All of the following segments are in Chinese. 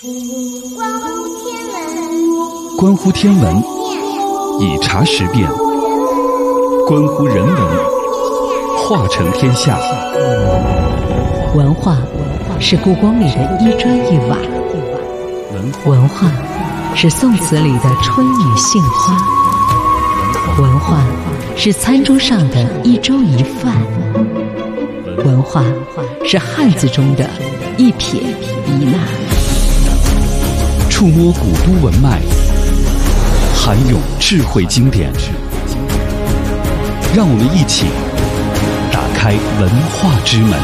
关乎天文，以察时变；关乎人文，化成天下。 文化是故宫里的一砖一瓦，文化是宋词里的春雨杏花，文化是餐桌上的一粥一饭，文化是汉字中的一撇一捺。 触摸古都文脉，涵涌智慧经典，让我们一起打开文化之门。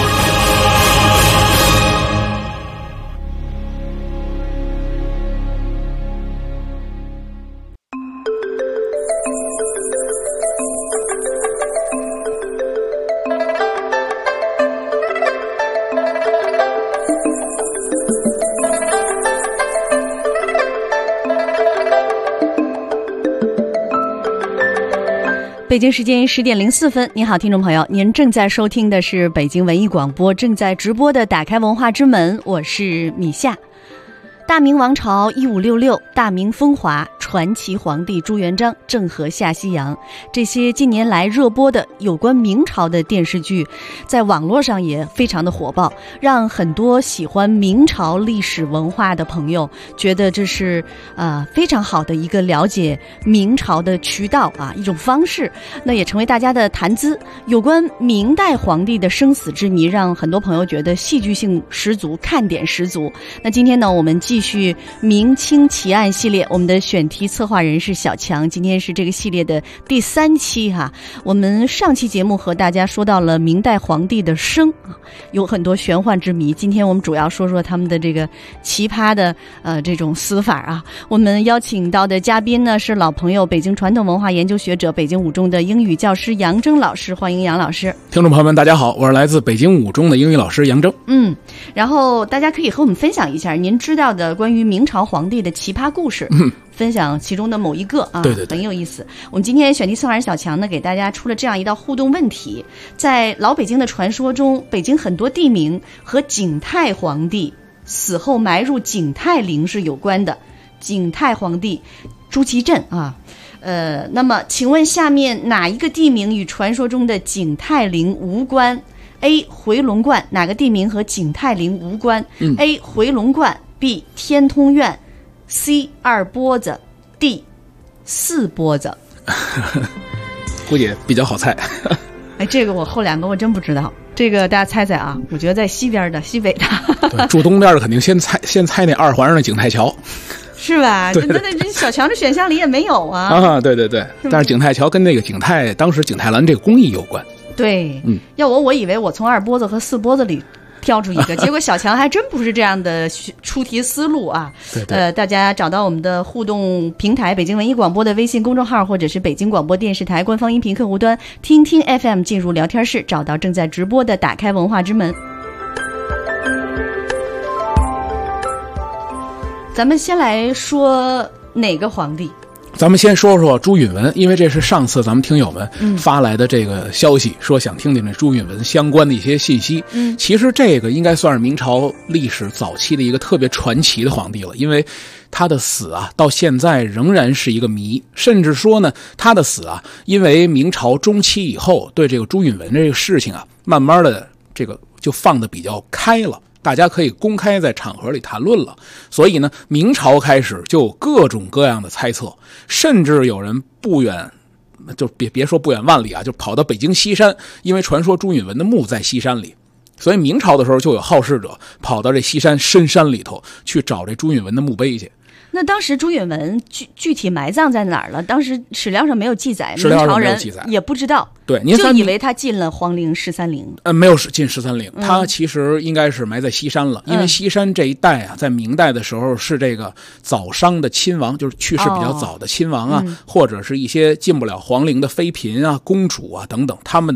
北京时间10点04分，您好，听众朋友，您正在收听的是北京文艺广播正在直播的打开文化之门，我是米夏。大明王朝1566，大明风华，传奇皇帝朱元璋郑和下西洋，这些近年来热播的有关明朝的电视剧，在网络上也非常的火爆，让很多喜欢明朝历史文化的朋友觉得这是非常好的一个了解明朝的渠道啊，一种方式，那也成为大家的谈资。有关明代皇帝的生死之谜，让很多朋友觉得戏剧性十足，看点十足。那今天呢，我们继续明清奇案系列，我们的选题策划人是小强，今天是这个系列的第3期哈。我们上期节目和大家说到了明代皇帝的生，有很多玄幻之谜，今天我们主要说说他们的这个奇葩的这种死法啊。我们邀请到的嘉宾呢是老朋友，北京传统文化研究学者，北京五中的英语教师杨铮老师，欢迎杨老师。 听众朋友们大家好，我是来自北京五中的英语老师杨铮。 然后大家可以和我们分享一下您知道的关于明朝皇帝的奇葩故事，分享其中的某一个啊，对，很有意思。我们今天选题策划人小强呢，给大家出了这样一道互动问题：在老北京的传说中，北京很多地名和景泰皇帝死后埋入景泰陵是有关的。景泰皇帝朱祁镇啊，那么请问下面哪一个地名与传说中的景泰陵无关？A. 回龙观，哪个地名和景泰陵无关？A. 回龙观， B. 天通苑， C. 二波子， D. 四波子。 估计比较好猜。 这个我后两个我真不知道，这个大家猜猜啊？我觉得在西边的，西北的。 对，住东边的肯定先猜那二环上的景泰桥。 是吧？那这小强这选项里也没有啊。啊， 对，但是景泰桥跟那个当时景泰蓝这个工艺有关。 对，要我以为我从二波子和四波子里挑出一个，结果小强还真不是这样的出题思路啊。对，大家找到我们的互动平台北京文艺广播的微信公众号，或者是北京广播电视台官方音频客户端听听 FM， 进入聊天室，找到正在直播的打开文化之门。咱们先来说哪个皇帝？ 咱们先说说朱允文，因为这是上次咱们听友们发来的这个消息，说想听听这朱允文相关的一些信息。其实这个应该算是明朝历史早期的一个特别传奇的皇帝了，因为他的死啊，到现在仍然是一个谜。甚至说呢，他的死啊，因为明朝中期以后对这个朱允文这个事情啊，慢慢的这个就放得比较开了。大家可以公开在场合里谈论了，所以呢，明朝开始就有各种各样的猜测，甚至有人不远，就别说不远万里啊，就跑到北京西山，因为传说朱允文的墓在西山里，所以明朝的时候就有好事者跑到这西山深山里头去找这朱允文的墓碑去。 那当时朱允文具体埋葬在哪儿了？当时史料上没有记载， 史料上没有记载， 也不知道。 对， 就以为他进了皇陵13陵。 没有进13陵，他其实应该是埋在西山了，因为西山这一带啊，在明代的时候是这个早商的亲王，就是去世比较早的亲王啊，或者是一些进不了皇陵的妃嫔啊、公主啊等等，他们的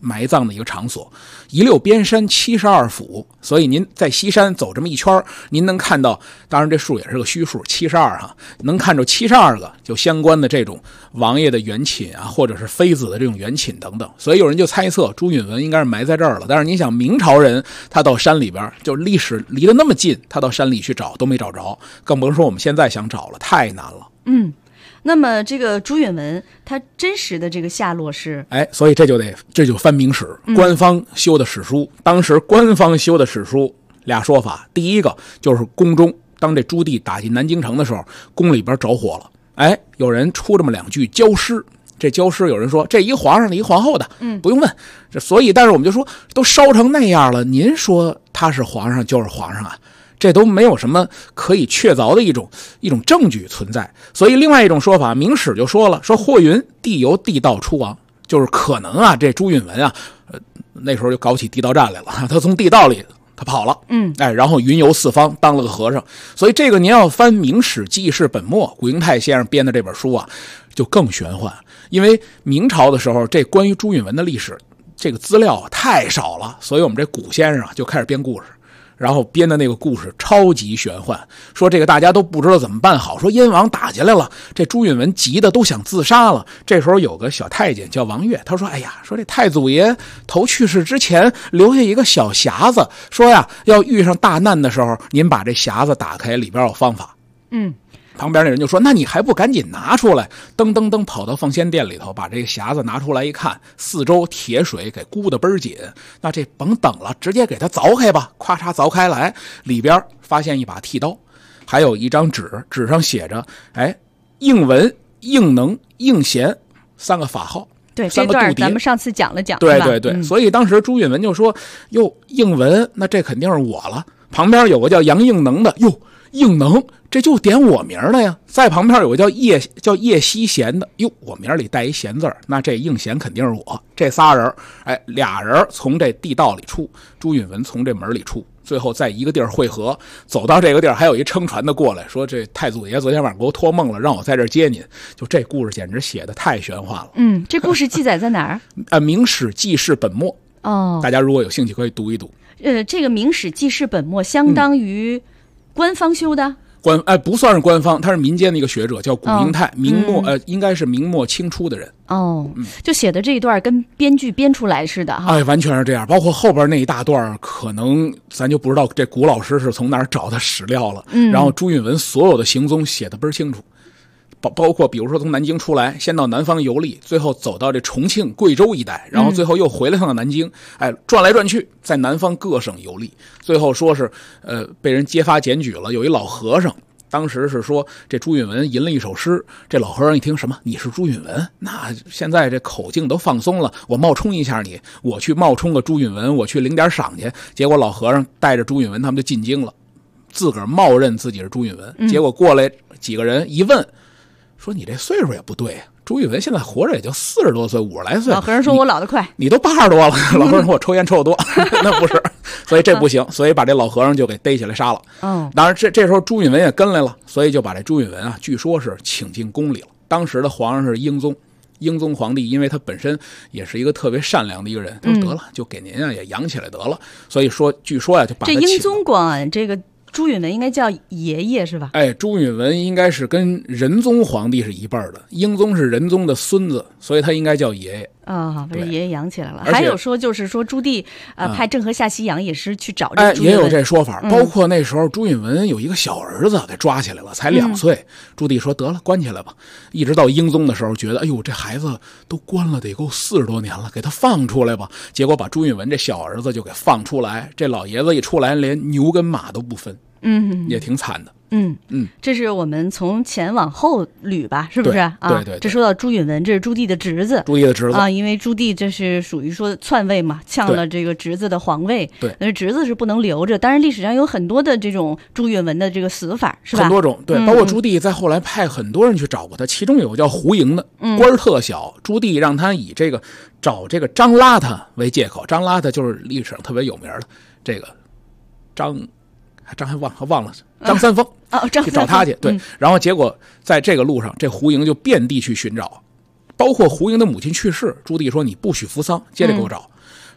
埋葬的一个场所。一溜边山72府，所以您在西山走这么一圈，您能看到，当然这数也是个虚数，72哈，能看着72个就相关的这种王爷的原寝啊，或者是妃子的这种原寝等等。所以有人就猜测朱允文应该是埋在这儿了。但是你想，明朝人他到山里边，就历史离得那么近，他到山里去找都没找着，更甭说我们现在想找了，太难了。 那么这个朱允文他真实的这个下落是， 所以这就翻明史，官方修的史书。当时官方修的史书俩说法，第一个就是宫中，当这朱棣打进南京城的时候，宫里边着火了，有人出这么2句焦尸。这焦尸有人说这一个皇上的一个皇后的，不用问。所以但是我们就说都烧成那样了，您说他是皇上就是皇上啊，这都没有什么可以确凿的一种证据存在。所以另外一种说法，明史就说了，说或云帝由地道出亡，就是可能啊，这朱允文啊，那时候就搞起地道战来了，他从地道里他跑了，然后云游四方当了个和尚。所以这个您要翻明史记事本末，古英泰先生编的这本书啊，就更玄幻。因为明朝的时候，这关于朱允文的历史这个资料太少了，所以我们这古先生啊就开始编故事。然后编的那个故事超级玄幻，说这个大家都不知道怎么办好，说燕王打进来了，这朱允文急的都想自杀了。这时候有个小太监叫王悦，他说说这太祖爷头去世之前留下一个小匣子，说呀要遇上大难的时候，您把这匣子打开，里边有方法。旁边那人就说，那你还不赶紧拿出来，噔噔噔跑到奉先殿里头，把这个匣子拿出来一看，四周铁水给箍得倍儿紧，那这甭等了，直接给它凿开吧。咔嚓凿开来，里边发现一把剃刀，还有一张纸，纸上写着应文、应能、应贤3个法号。 对，这段咱们上次讲了讲。 对，所以当时朱允文就说，哟，应文，那这肯定是我了。旁边有个叫杨应能的，哟，应能，这就点我名了呀。在旁边有个叫叶希贤的，哟，我名里带一贤字，那这应贤肯定是我。这仨人，俩人从这地道里出，朱允文从这门里出，最后在一个地儿汇合。走到这个地儿，还有一撑船的过来说，这太祖爷昨天晚上给我托梦了，让我在这儿接您。就这故事简直写的太玄幻了。 这故事记载在哪儿？ 明史记事本末。大家如果有兴趣可以读一读。 这个明史记事本末相当于官方修的？ 不算是官方，他是民间的一个学者，叫古英泰，明末应该是明末清初的人。 就写的这一段跟编剧编出来似的哈。 完全是这样。包括后边那一大段，可能咱就不知道这古老师是从哪儿找的史料了。然后朱允文所有的行踪写的倍儿清楚。包括比如说从南京出来，先到南方游历，最后走到这重庆、贵州一带，然后最后又回来趟南京，转来转去，在南方各省游历，最后说是被人揭发检举了，有一老和尚。当时是说这朱允文吟了一首诗，这老和尚一听什么你是朱允文，那现在这口径都放松了，我冒充一下你，我去冒充个朱允文，我去领点赏去。结果老和尚带着朱允文他们就进京了，自个儿冒认自己是朱允文。结果过来几个人一问，说你这岁数也不对，朱允文现在活着也就40多岁，50来岁。 老和尚说我老得快， 你都80多了。老和尚说我抽烟抽得多，那不是，所以这不行，所以把这老和尚就给逮起来杀了。当然这时候朱允文也跟来了，所以就把这朱允文啊，据说是请进宫里了。当时的皇上是英宗皇帝，因为他本身也是一个特别善良的一个人，他说得了，就给您啊也养起来得了。所以说据说呀，就把他这英宗管这个朱允文应该叫爷爷是吧？ 朱允文应该是跟仁宗皇帝是一辈的，英宗是仁宗的孙子，所以他应该叫爷爷。 把这爷爷养起来了。还有说就是说朱棣派郑和下西洋也是去找这朱允文。 也有这说法。包括那时候朱允文有一个小儿子给抓起来了，才2岁。朱棣说得了，关起来吧。一直到英宗的时候，觉得这孩子都关了得够40多年了，给他放出来吧。结果把朱允文这小儿子就给放出来，这老爷子一出来连牛跟马都不分。也挺惨的。 这是我们从前往后捋吧，是不是对。 这说到朱允文，这是朱棣的侄子。因为朱棣这是属于说篡位嘛，抢了这个侄子的皇位。 对， 那侄子是不能留着。当然历史上有很多的这种朱允文的这个死法，是吧？ 很多种。对，包括朱棣在后来派很多人去找过他，其中有个叫胡莹的，官特小。朱棣让他以这个找这个张邋遢为借口，张邋遢就是历史上特别有名的这个张还忘了张三丰去找他去。对，然后结果在这个路上，这胡莹就遍地去寻找，包括胡莹的母亲去世，朱棣说你不许服丧，接着给我找。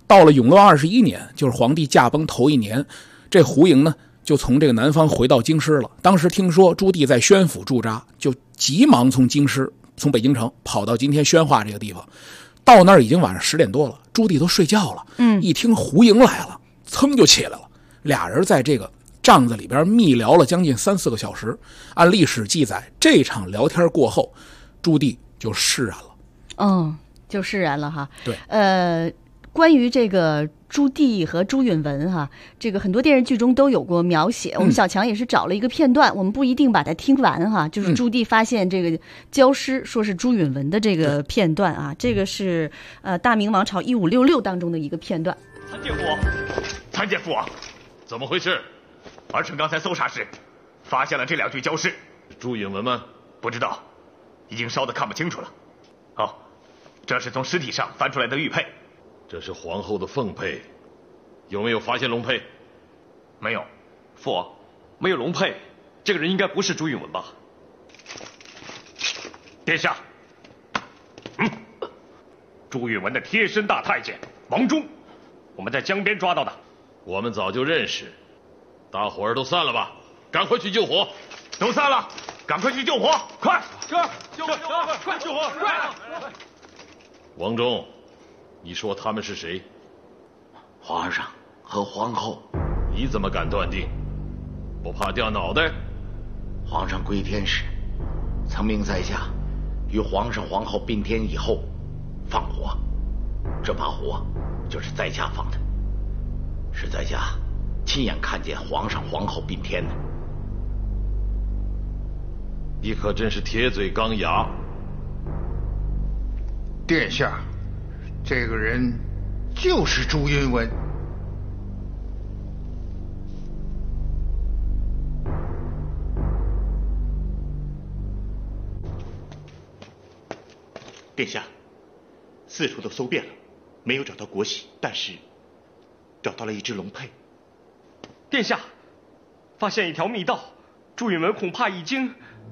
到了永乐21年，就是皇帝驾崩头一年，这胡莹呢就从这个南方回到京师了。当时听说朱棣在宣府驻扎，就急忙从京师从北京城跑到今天宣化这个地方。到那儿已经晚上10点多了，朱棣都睡觉了。一听胡莹来了，噌就起来了。俩人在这个帐子里边密聊了将近3-4个小时。按历史记载，这场聊天过后，朱棣就释然了。 就释然了哈。 对， 关于这个朱棣和朱允文哈，这个很多电视剧中都有过描写。我们小强也是找了一个片段，我们不一定把它听完哈，就是朱棣发现这个焦尸说是朱允文的这个片段啊，这个是大明王朝1566当中的一个片段。 参见父王，怎么回事？儿臣刚才搜查时发现了这2具焦尸。 朱允文吗？ 不知道，已经烧得看不清楚了。这是从尸体上翻出来的玉佩。 这是皇后的凤佩，有没有发现龙佩？ 没有。 父王，没有龙佩，这个人应该不是朱允文吧？ 殿下，朱允文的贴身大太监王忠，我们在江边抓到的。 我们早就认识，大伙儿都散了吧，赶快去救火。 都散了，赶快去救火，快！ 救火！快救火！快！王忠，你说他们是谁？ 皇上和皇后。 你怎么敢断定？不怕掉脑袋？ 皇上归天时，曾命在下于皇上皇后并天以后放火，这把火就是在下放的，是在下亲眼看见皇上皇后并天的。 你可真是铁嘴钢牙。 殿下，这个人就是朱允文。 殿下，四处都搜遍了，没有找到国玺，但是找到了一只龙佩。 殿下，发现一条密道，朱允文恐怕已经……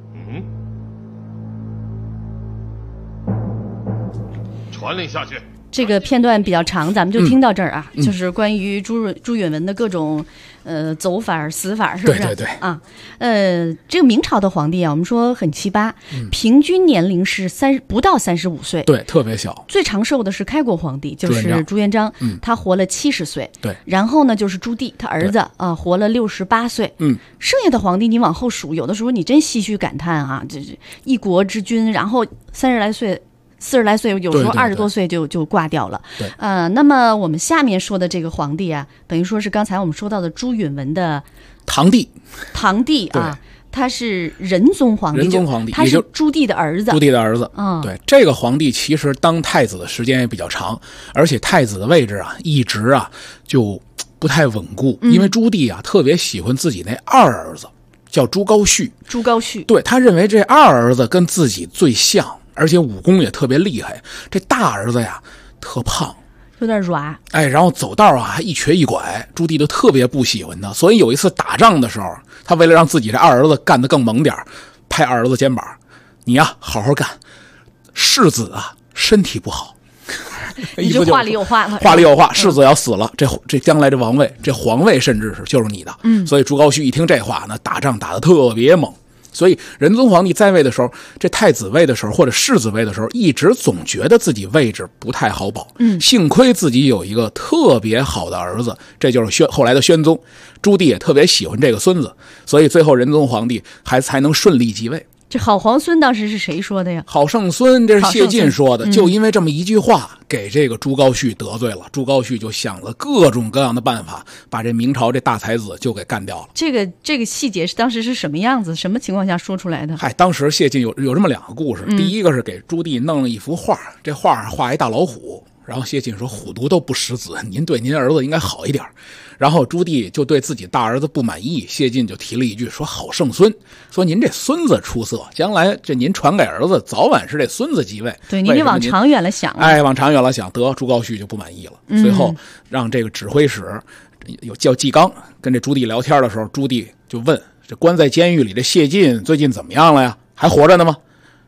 传令下去。 这个片段比较长，咱们就听到这儿啊，就是关于朱允文的各种走法死法，是不是？ 对对对啊，这个明朝的皇帝啊，我们说很奇葩，平均年龄是不到35岁， 对，特别小。 最长寿的是开国皇帝，就是朱元璋，他活了70岁， 对。 然后呢，就是朱棣，他儿子啊，活了68岁，剩下的皇帝你往后数，有的时候你真唏嘘感叹啊，这一国之君，然后30来岁。40来岁，有时候20多岁就挂掉了。 对， 那么我们下面说的这个皇帝啊，等于说是刚才我们说到的朱允文的堂弟啊，他是仁宗皇帝，他是朱棣的儿子。对，这个皇帝其实当太子的时间也比较长，而且太子的位置啊，一直啊就不太稳固，因为朱棣啊特别喜欢自己那二儿子，叫朱高煦。对，他认为这二儿子跟自己最像。而且武功也特别厉害，这大儿子呀特胖， 有点软， 然后走道啊还一瘸一拐，朱棣就特别不喜欢他。所以有一次打仗的时候，他为了让自己这二儿子干得更猛点，拍二儿子肩膀：“你呀好好干，世子啊身体不好。” 你这话里有话了， 话里有话，世子要死了，这将来这王位，这皇位甚至是就是你的。所以朱高煦一听这话呢，打仗打得特别猛。所以仁宗皇帝在位的时候，这太子位的时候或者世子位的时候，一直总觉得自己位置不太好保。幸亏自己有一个特别好的儿子，这就是后来的宣宗。朱棣也特别喜欢这个孙子，所以最后仁宗皇帝才能顺利继位。 这好皇孙当时是谁说的呀？ 好圣孙，这是谢晋说的。就因为这么一句话，给这个朱高煦得罪了。朱高煦就想了各种各样的办法，把这明朝这大才子就给干掉了。 这个细节是当时是什么样子？什么情况下说出来的？ 当时谢晋有这么2个故事。第一个是给朱棣弄了一幅画，这画画一大老虎，然后谢晋说虎毒都不食子，您对您儿子应该好一点。然后朱棣就对自己大儿子不满意，谢晋就提了一句说好圣孙，说您这孙子出色，将来这您传给儿子，早晚是这孙子继位。 对，您得往长远了想。 往长远了想，得朱高煦就不满意了。随后让这个指挥使叫纪纲跟这朱棣聊天的时候，朱棣就问这关在监狱里的谢晋最近怎么样了呀？还活着呢吗？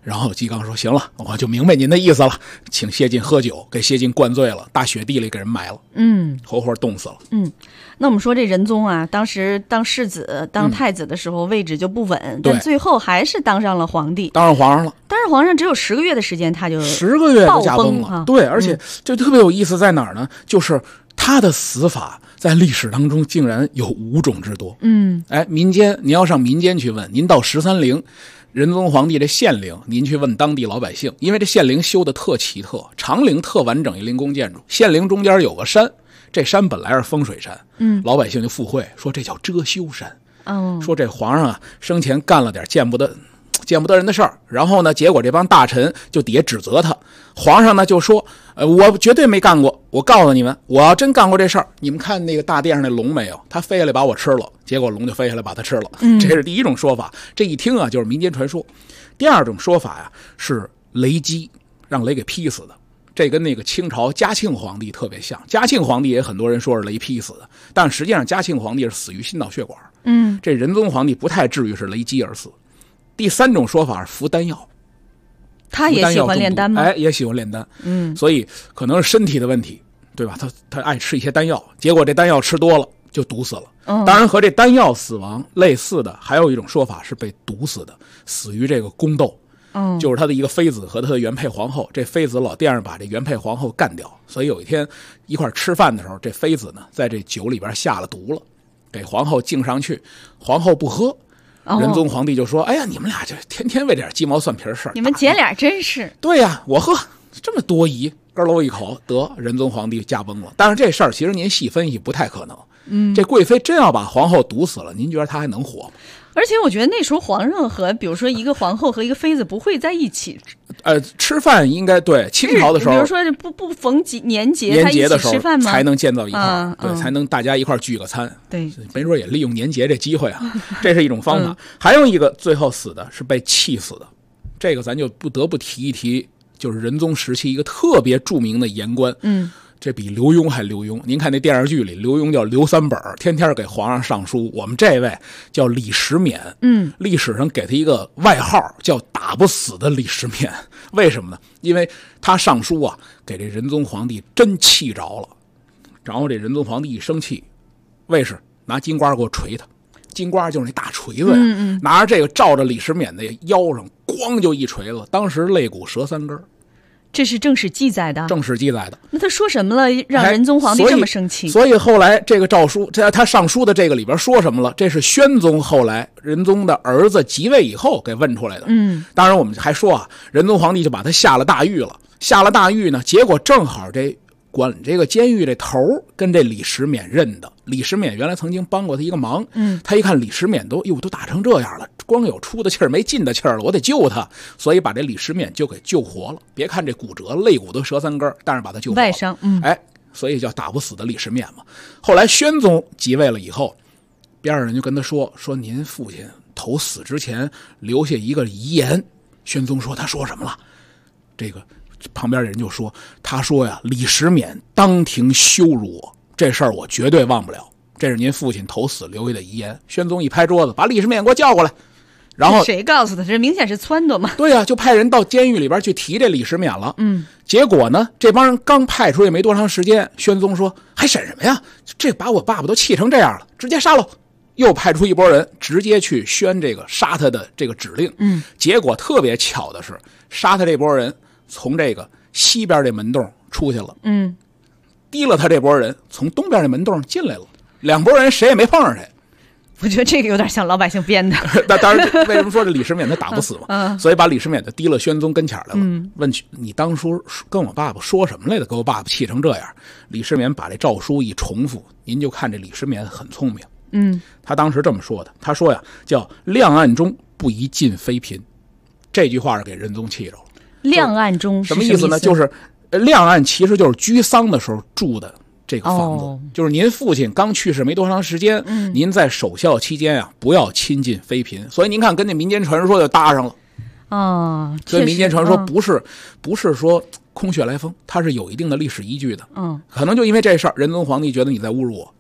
然后纪纲说行了，我就明白您的意思了，请谢晋喝酒，给谢晋灌醉了，大雪地里给人埋了，活活冻死了。 那我们说这仁宗啊，当时当世子当太子的时候位置就不稳，但最后还是当上了皇帝， 当上皇上了。 但是皇上只有10个月的时间，他就 10个月就驾崩了。对，而且这特别有意思在哪儿呢？就是他的死法在历史当中竟然有5种之多。民间你要上民间去问，您到13陵仁宗皇帝这献陵，您去问当地老百姓，因为这献陵修的特奇特，长陵特完整一陵宫建筑，献陵中间有个山，这山本来是风水山，老百姓就附会说这叫遮羞山，说这皇上啊生前干了点见不得人的事儿，然后呢，结果这帮大臣就底下指责他，皇上呢就说，我绝对没干过，我告诉你们，我要真干过这事儿，你们看那个大殿上那龙没有？他飞下来把我吃了，结果龙就飞下来把他吃了，这是第一种说法，这一听啊就是民间传说。第二种说法呀是雷击，让雷给劈死的。这跟那个清朝嘉庆皇帝特别像，嘉庆皇帝也很多人说是雷劈死的，但实际上嘉庆皇帝是死于心脑血管。这仁宗皇帝不太至于是雷击而死。第3种说法是服丹药， 他也喜欢炼丹吗？ 也喜欢炼丹，所以可能是身体的问题，对吧？他爱吃一些丹药，结果这丹药吃多了就毒死了。当然和这丹药死亡类似的还有一种说法是被毒死的，死于这个宫斗。就是他的一个妃子和他的原配皇后，这妃子老惦着把这原配皇后干掉，所以有一天一块吃饭的时候，这妃子呢在这酒里边下了毒了，给皇后敬上去，皇后不喝。仁宗皇帝就说：“哎呀，你们俩就天天为点鸡毛蒜皮的事儿， 你们姐俩真是…… 对呀，我喝这么多疑，咯喽一口得仁宗皇帝驾崩了。但是这事儿其实您细分析不太可能。这贵妃真要把皇后毒死了，您觉得她还能活吗？ 而且我觉得那时候皇上和比如说一个皇后和一个妃子不会在一起。 吃饭应该对清朝的时候， 比如说不逢年节的时候吃饭吗？ 才能见到一块对，才能大家一块聚个餐。 对， 没准也利用年节这机会啊，这是一种方法。还有一个最后死的是被气死的，这个咱就不得不提一提，就是仁宗时期一个特别著名的言官。这比刘墉还刘墉。您看那电视剧里，刘墉叫刘三本，天天给皇上上书。我们这位叫李时勉，历史上给他一个外号叫打不死的李时勉。为什么呢？因为他上书啊，给这仁宗皇帝真气着了。然后这仁宗皇帝一生气，卫士拿金瓜给我捶他。金瓜就是那大锤子呀，拿着这个照着李时勉的腰上，咣就一锤子，当时肋骨折3根。 这是正史记载的。 正史记载的。 那他说什么了，让仁宗皇帝这么生气？ 所以后来这个诏书，他上书的这个里边说什么了？这是宣宗后来仁宗的儿子即位以后给问出来的。当然我们还说啊，仁宗皇帝就把他下了大狱了。下了大狱呢，结果正好这管这个监狱这头跟这李时勉认的。李时勉原来曾经帮过他一个忙，他一看李时勉都打成这样了，光有出的气儿没进的气儿了，我得救他，所以把这李时勉就给救活了。别看这骨折，肋骨都折3根，但是把他救活了， 外伤。 所以叫打不死的李时勉嘛。后来宣宗即位了以后，边上人就跟他说您父亲头死之前留下一个遗言。宣宗说他说什么了？这个旁边的人就说，他说呀，李时勉当庭羞辱我，这事儿我绝对忘不了，这是您父亲头死留下的遗言。宣宗一拍桌子，把李时勉给我叫过来。然后谁告诉他？这明显是撺掇嘛。 对呀，就派人到监狱里边去提这李时勉了。结果呢，这帮人刚派出去没多长时间，宣宗说还审什么呀？这把我爸爸都气成这样了，直接杀了。又派出一拨人直接去宣这个杀他的这个指令。结果特别巧的是，杀他这拨人从这个西边这门洞出去了，提了他这拨人从东边这门洞进来了，两拨人谁也没碰上谁。 我觉得这个有点像老百姓编的。 当然，为什么说这李时勉他打不死嘛？所以把李时勉就提了宣宗跟前来了，问你当初跟我爸爸说什么来的，给我爸爸气成这样。李时勉把这诏书一重复，您就看这李时勉很聪明。他当时这么说的，他说呀，叫亮案中不宜尽妃嫔，这句话是给仁宗气着了。 亮案中是什么意思呢？就是亮案其实就是居丧的时候住的这个房子，就是您父亲刚去世没多长时间，您在守孝期间啊，不要亲近妃嫔。所以您看，跟那民间传说就搭上了。所以民间传说不是说空穴来风，它是有一定的历史依据的。可能就因为这事儿，仁宗皇帝觉得你在侮辱我。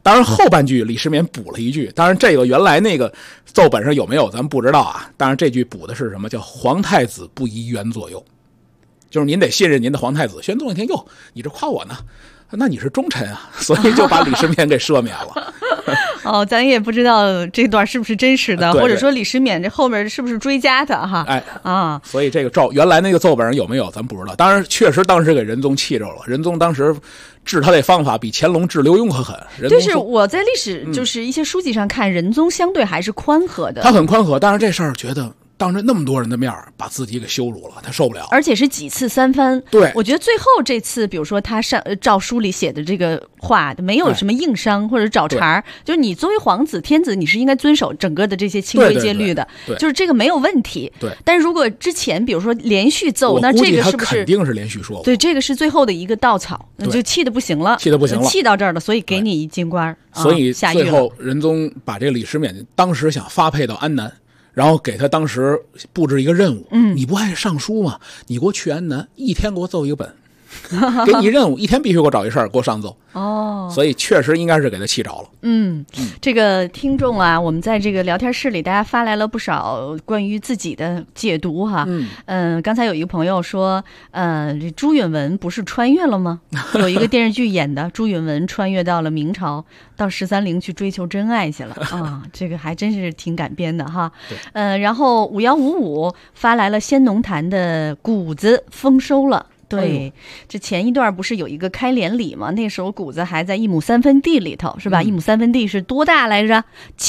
当然后半句李世民补了一句，当然这个原来那个奏本上有没有咱们不知道啊。当然这句补的是什么，叫皇太子不宜原左右，就是您得信任您的皇太子。宣宗一听，哟，你这夸我呢，那你是忠臣啊，所以就把李世民给赦免了。 哦，咱也不知道这段是不是真实的， 对对， 或者说李世民这后面是不是追加的哈？ 哎啊，所以这个照原来那个奏本上有没有咱不知道。当然确实当时给仁宗气着了，仁宗当时治他这方法比乾隆治刘墉可狠。 就是我在历史就是一些书籍上看，仁宗相对还是宽和的。 他很宽和，但是这事儿觉得当着那么多人的面把自己给羞辱了，他受不了， 而且是几次三番。 对， 我觉得最后这次，比如说他诏书里写的这个话，没有什么硬伤或者找茬，就是你作为皇子天子，你是应该遵守整个的这些清规戒律的， 对， 就是这个没有问题。 对， 但如果之前比如说连续奏，那这个是不是肯定是连续说？ 对，这个是最后的一个稻草，那就气得不行了，气到这儿了，所以给你一京官， 所以最后仁宗把这个李世民当时想发配到安南。然后给他当时布置一个任务，你不还是尚书吗？你给我去安南，一天给我奏一个本，给你任务，一天必须给我找一事儿给我上奏。哦，所以确实应该是给他气着了。 这个听众啊，我们在这个聊天室里，大家发来了不少关于自己的解读哈。刚才有一个朋友说，这朱允炆不是穿越了吗？有一个电视剧演的，朱允炆穿越到了明朝，到13陵去追求真爱去了啊，这个还真是挺改编的哈。然后5155发来了先农坛的谷子丰收了。对，这前一段不是有一个开联礼吗？那时候谷子还在1亩3分地里头，是吧？1亩3分地是多大来着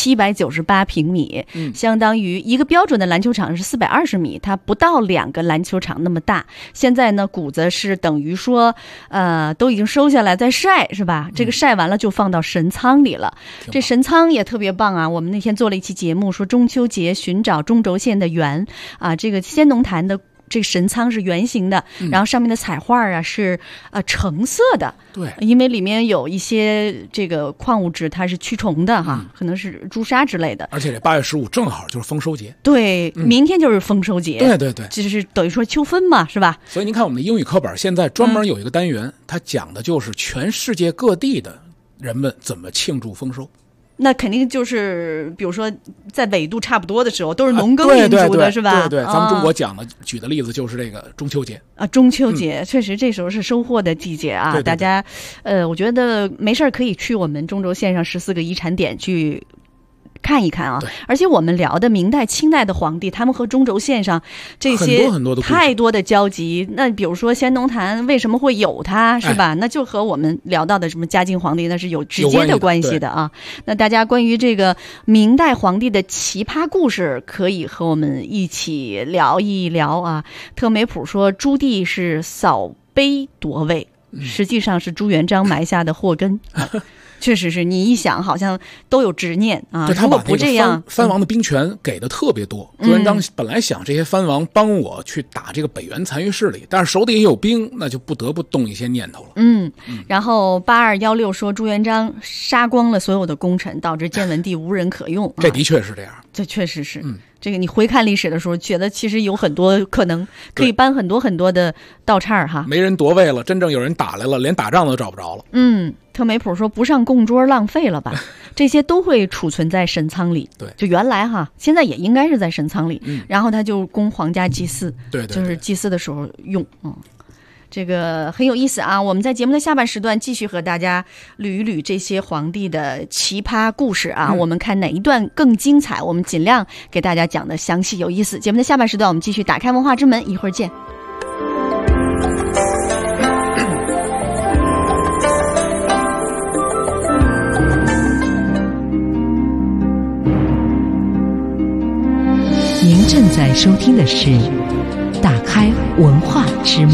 ？798平米，相当于一个标准的篮球场是420米，它不到2个篮球场那么大。现在呢，谷子是等于说，都已经收下来再晒，是吧？这个晒完了就放到神仓里了。这神仓也特别棒啊！我们那天做了一期节目，说中秋节寻找中轴线的圆啊，这个先农坛的。这个神仓是圆形的，然后上面的彩画啊是橙色的， 对， 因为里面有一些这个矿物质，它是驱虫的哈，可能是朱砂之类的。 而且这8月15正好就是丰收节， 对，明天就是丰收节， 对对对， 就是等于说秋分嘛，是吧？ 所以您看我们的英语课本现在专门有一个单元，它讲的就是全世界各地的人们怎么庆祝丰收。 那肯定就是比如说在纬度差不多的时候都是农耕民族的，是吧？ 对，咱们中国举的例子就是这个中秋节啊，中秋节确实这时候是收获的季节啊，大家我觉得没事可以去我们中轴线上14个遗产点去看一看啊，而且我们聊的明代、清代的皇帝，他们和中轴线上这些太多的交集。那比如说先农坛为什么会有它，是吧？那就和我们聊到的什么嘉靖皇帝那是有直接的关系的啊。那大家关于这个明代皇帝的奇葩故事，可以和我们一起聊一聊啊。特梅普说朱棣是扫碑夺位，实际上是朱元璋埋下的祸根。确实是你一想好像都有执念啊， 如果不这样，藩王的兵权给的特别多。朱元璋本来想这些藩王帮我去打这个北元残余势力，但是手底也有兵，那就不得不动一些念头了。 然后8216说朱元璋杀光了所有的功臣，导致建文帝无人可用。 这的确是这样， 这确实是。这个你回看历史的时候，觉得其实有很多可能可以搬很多很多的道岔哈。 没人夺位了，真正有人打来了，连打仗都找不着了。 特梅普说不上供桌浪费了吧？这些都会储存在神仓里。 对， 就原来哈，现在也应该是在神仓里。然后他就供皇家祭祀， 对， 就是祭祀的时候用。这个很有意思啊！我们在节目的下半时段继续和大家捋一捋这些皇帝的奇葩故事啊。我们看哪一段更精彩，我们尽量给大家讲的详细有意思。节目的下半时段，我们继续打开文化之门，一会儿见。 您正在收听的是《打开文化之门》。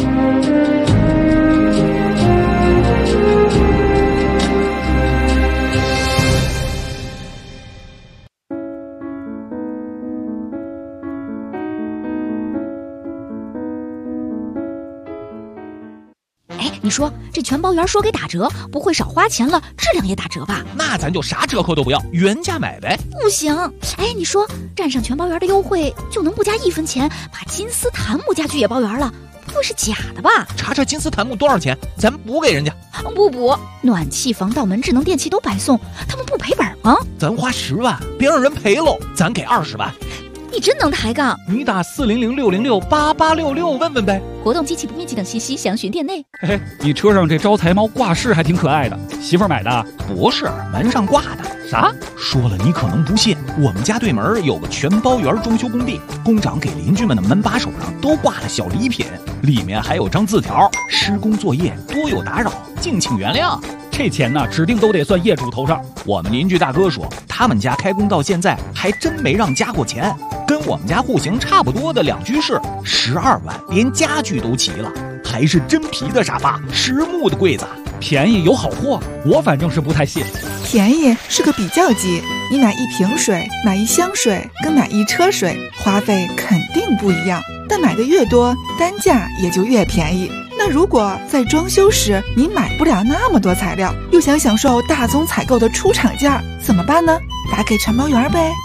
你说这全包圆说给打折，不会少花钱了，质量也打折吧？ 那咱就啥折扣都不要，原价买呗。 不行，你说占上全包圆的优惠，就能不加1分钱把金丝檀木家具也包圆了，不会是假的吧？ 查查金丝檀木多少钱，咱补给人家。 不补，暖气、防盗门、智能电器都白送，他们不赔本吗？ 咱花10万，别让人赔喽，咱给20万。 你真能抬杠！ 你打400-606-8866问问呗。 活动、机器不面积等信息详询店内。 嘿，你车上这招财猫挂饰还挺可爱的，媳妇儿买的？ 不是，门上挂的。 啥？ 说了你可能不信，我们家对门有个全包园装修工地，工长给邻居们的门把手上都挂了小礼品，里面还有张字条：施工作业多有打扰，敬请原谅。 这钱呢，指定都得算业主头上。 我们邻居大哥说，他们家开工到现在还真没让加过钱，跟我们家户型差不多的2居室，12万，连家具都齐了，还是真皮的沙发，实木的柜子， 便宜有好货，我反正是不太信。 便宜是个比较级，你买1瓶水、买1箱水跟买1车水，花费肯定不一样，但买的越多，单价也就越便宜。那如果在装修时你买不了那么多材料，又想享受大宗采购的出厂价，怎么办呢？打给承包园呗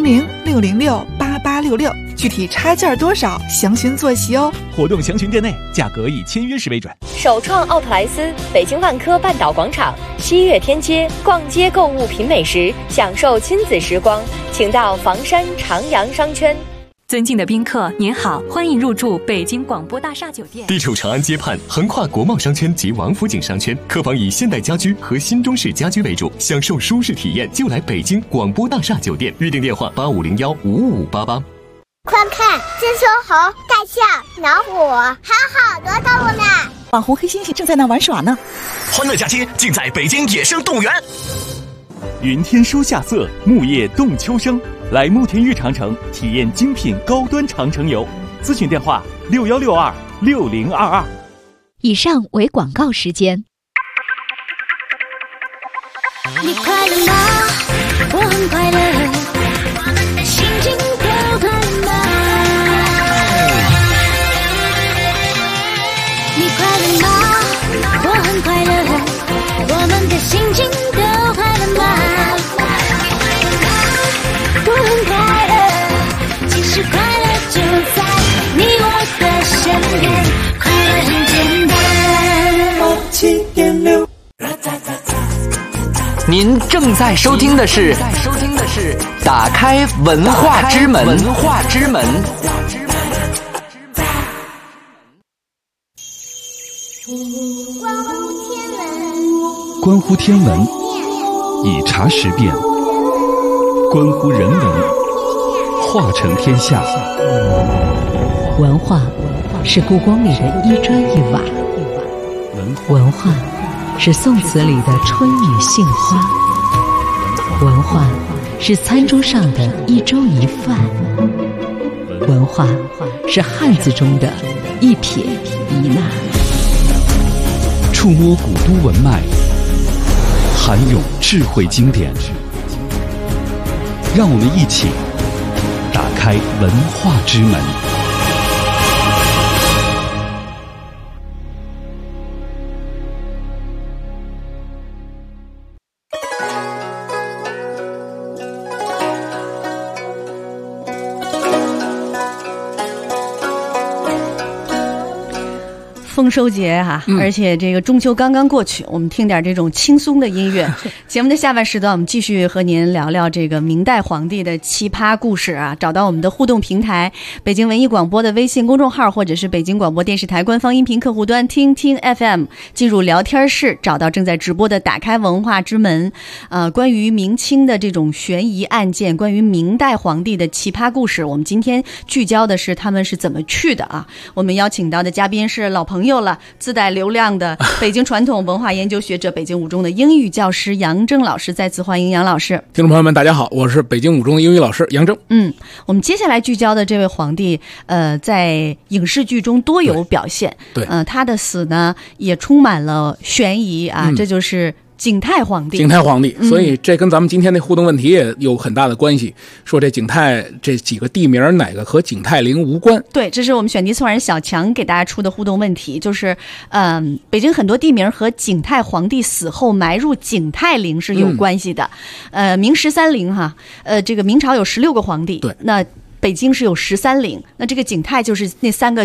，400-606-8866，具体差价多少，详询坐席哦。 活动详询店内，价格以签约时为准。 首创奥特莱斯，北京万科半岛广场西岳天街，逛街购物品美食，享受亲子时光，请到房山长阳商圈。 尊敬的宾客，您好，欢迎入住北京广播大厦酒店。 地处长安街畔，横跨国贸商圈及王府井商圈，客房以现代家居和新中式家居为主，享受舒适体验就来北京广播大厦酒店。预订电话8501-5588。 快看，这只猴、大象、老虎，还有好多动物呢。 网红黑猩猩正在那玩耍呢。 欢乐佳期尽在北京野生动物园。 云天书夏色，木叶动秋声。来慕田峪长城体验精品高端长城游，咨询电话6162-6022。 以上为广告时间。 你快乐吗？我很快乐，心情都快乐吗？你快乐吗？我很快乐，我们的心情都快乐吗？我很快乐，其实快乐就在你我的身边，快乐很简单。 您正在收听的是打开文化之门。 关乎天文，以茶识变；关乎人文，化成天下。 文化是故宫里的一砖一瓦，文化是宋词里的春雨杏花，文化是餐桌上的一粥一饭，文化是汉字中的一撇一捺。 触摸古都文脉，涵咏智慧经典，让我们一起打开文化之门。 丰收节啊，而且这个中秋刚刚过去，我们听点这种轻松的音乐。节目的下半时段，我们继续和您聊聊这个明代皇帝的奇葩故事啊。找到我们的互动平台，北京文艺广播的微信公众号，或者是北京广播电视台官方音频客户端听听 FM， 进入聊天室，找到正在直播的打开文化之门。关于明清的这种悬疑案件，关于明代皇帝的奇葩故事，我们今天聚焦的是他们是怎么去的啊。我们邀请到的嘉宾是老朋友了，自带流量的北京传统文化研究学者、北京五中的英语教师杨铮老师，再次欢迎杨老师。 听众朋友们，大家好，我是北京五中的英语老师杨铮。 我们接下来聚焦的这位皇帝，在影视剧中多有表现。 对， 他的死呢也充满了悬疑啊，这就是景泰皇帝。 所以这跟咱们今天的互动问题也有很大的关系。说这景泰这几个地名哪个和景泰陵无关？ 对，这是我们选题策划人小强给大家出的互动问题，就是北京很多地名和景泰皇帝死后埋入景泰陵是有关系的。明13陵哈，这个明朝有16个皇帝， 对， 那北京是有13陵，那这个景泰就是那3个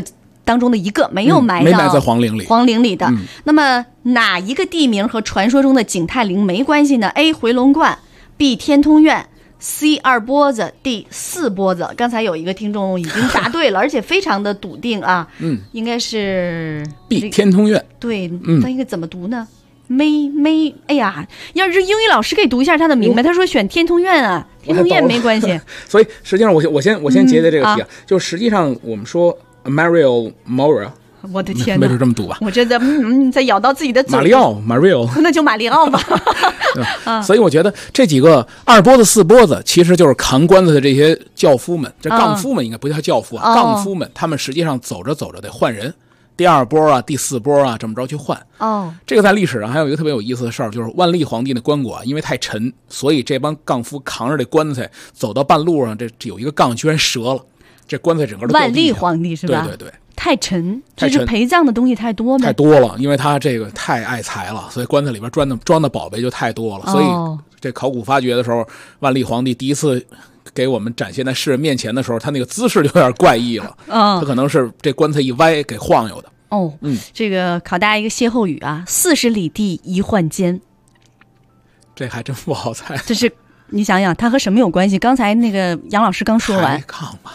当中的一个，没有埋在皇陵里的。那么哪一个地名和传说中的景泰陵没关系呢？ A. 回龙观， B. 天通苑， C. 二波子， D. 四波子。刚才有一个听众已经答对了，而且非常的笃定啊。应该是 B. 天通苑。 对，那应该怎么读呢？哎呀，要是英语老师可以读一下他的明白。他说选天通苑啊，天通苑没关系。 所以实际上我先结的这个题啊，就实际上我们说 Mario Mora， 我的天哪， 没准这么读吧？ 我觉得在咬到自己的嘴。 马里奥 Mario， 那就马里奥吧。 所以我觉得这几个二波子四波子其实就是扛棺材的这些轿夫们，这杠夫们应该不叫轿夫啊，杠夫们，他们实际上走着走着得换人。第二波啊，第四波啊，这么着去换。这个在历史上还有一个特别有意思的事儿，就是万历皇帝的棺椁因为太沉，所以这帮杠夫扛着这棺材走到半路上，这有一个杠居然折了，这棺材整个都万历皇帝是吧？ 对， 太沉，就是陪葬的东西太多吗？ 太多了，因为他这个太爱财了，所以棺材里边装的宝贝就太多了。所以这考古发掘的时候，万历皇帝第一次给我们展现在世人面前的时候，他那个姿势就有点怪异了。他可能是这棺材一歪给晃悠的。 这个考大家一个歇后语啊，40里地一换肩， 这还真不好猜。 这是你想想，它和什么有关系？刚才那个杨老师刚说完， 抬杠吧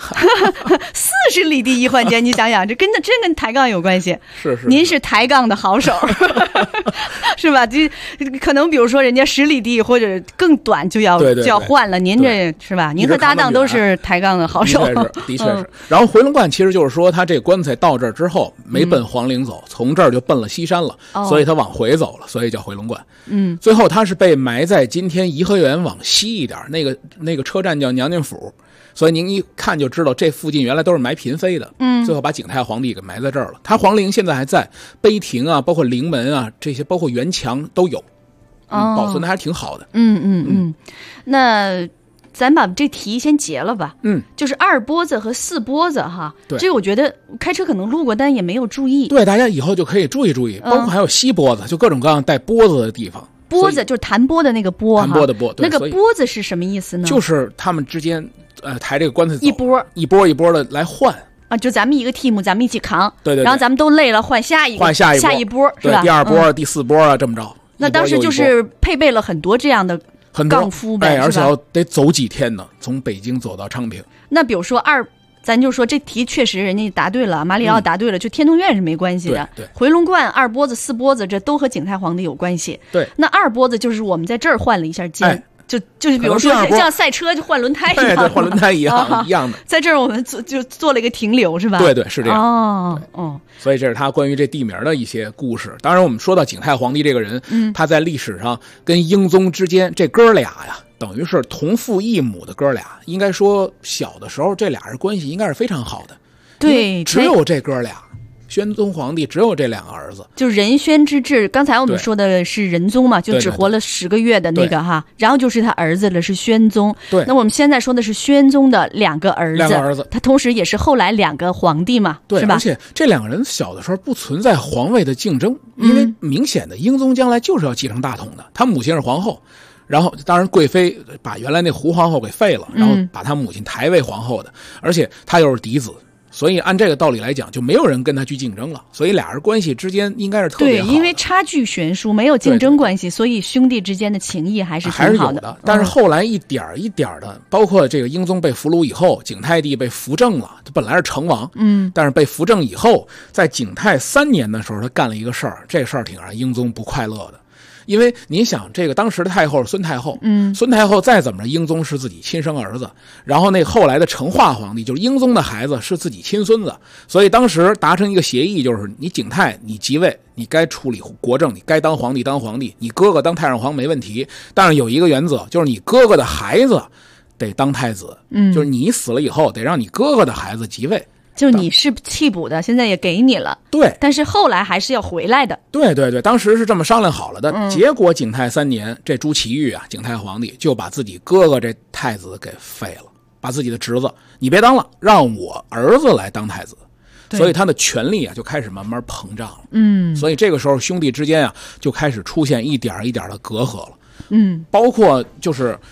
，40里地一换肩，你想想，这真跟抬杠有关系。 是， 您是抬杠的好手，是吧？这可能比如说人家10里地或者更短就要换了，您这是吧？您和搭档都是抬杠的好手， 的确是。然后回龙观其实就是说，他这棺材到这儿之后没奔皇陵走，从这儿就奔了西山了，所以他往回走了，所以叫回龙观。最后他是被埋在今天颐和园往西一点，那个车站叫娘娘府，所以您一看就知道这附近原来都是埋嫔妃的。最后把景泰皇帝给埋在这儿了。他皇陵现在还在，碑亭啊，包括陵门啊，这些包括园墙都有，保存的还挺好的。 那咱把这题先结了吧。就是二波子和四波子哈。对，这个我觉得开车可能路过，但也没有注意。 对，大家以后就可以注意，包括还有西波子，就各种各样带波子的地方。 波子就是弹拨的那个拨， 弹拨的拨。 那个拨子是什么意思呢？ 就是他们之间抬这个棺材走，一波的来换啊，就咱们一个 team， 咱们一起扛。 对， 然后咱们都累了，换下一波是吧？ 第二波、第四波啊，这么着。 那当时就是配备了很多这样的杠夫呗， 而且要得走几天呢，从北京走到昌平。 那比如说咱就说这题确实人家答对了，马里奥答对了，就天通苑是没关系的。 对， 回龙观、二波子、四波子，这都和景泰皇帝有关系。 对， 那二波子就是我们在这儿换了一下肩，就是比如说像赛车就换轮胎一样， 对，换轮胎一样的。 在这儿我们做了一个停留，是吧？ 对，是这样。 哦， 所以这是他关于这地名的一些故事。当然，我们说到景泰皇帝这个人，他在历史上跟英宗之间这哥俩呀，等于是同父异母的哥俩。应该说小的时候这俩人关系应该是非常好的。 对， 只有这哥俩。宣宗皇帝只有这两个儿子， 就仁宣之治。刚才我们说的是仁宗嘛，就只活了10个月的那个哈，然后就是他儿子了，是宣宗。 对， 那我们现在说的是宣宗的2个儿子，他同时也是后来2个皇帝嘛， 对， 是吧？ 而且这2个人小的时候不存在皇位的竞争，因为明显的英宗将来就是要继承大统的，他母亲是皇后。然后，当然，贵妃把原来那胡皇后给废了，然后把他母亲抬为皇后的，而且他又是嫡子。所以按这个道理来讲，就没有人跟他去竞争了。所以俩人关系之间应该是特别好的。 对，因为差距悬殊，没有竞争关系，所以兄弟之间的情谊还是挺好的。 有的。但是后来一点一点的，包括这个英宗被俘虏以后，景泰帝被扶正了，他本来是成王，但是被扶正以后，在景泰3年的时候，他干了一个事儿，这事儿挺让英宗不快乐的。因为你想，这个当时的太后是孙太后，孙太后再怎么着，英宗是自己亲生儿子，然后那后来的成化皇帝就是英宗的孩子，是自己亲孙子，所以当时达成一个协议，就是你景泰你即位，你该处理国政，你该当皇帝当皇帝，你哥哥当太上皇没问题，但是有一个原则，就是你哥哥的孩子得当太子，就是你死了以后得让你哥哥的孩子即位。 就你是替补的，现在也给你了， 对， 但是后来还是要回来的。 对，当时是这么商量好了的。结果景泰3年，这朱祁钰啊，景泰皇帝就把自己哥哥这太子给废了，把自己的侄子你别当了，让我儿子来当太子。所以他的权力啊就开始慢慢膨胀了。所以这个时候兄弟之间啊就开始出现一点一点的隔阂了。包括就是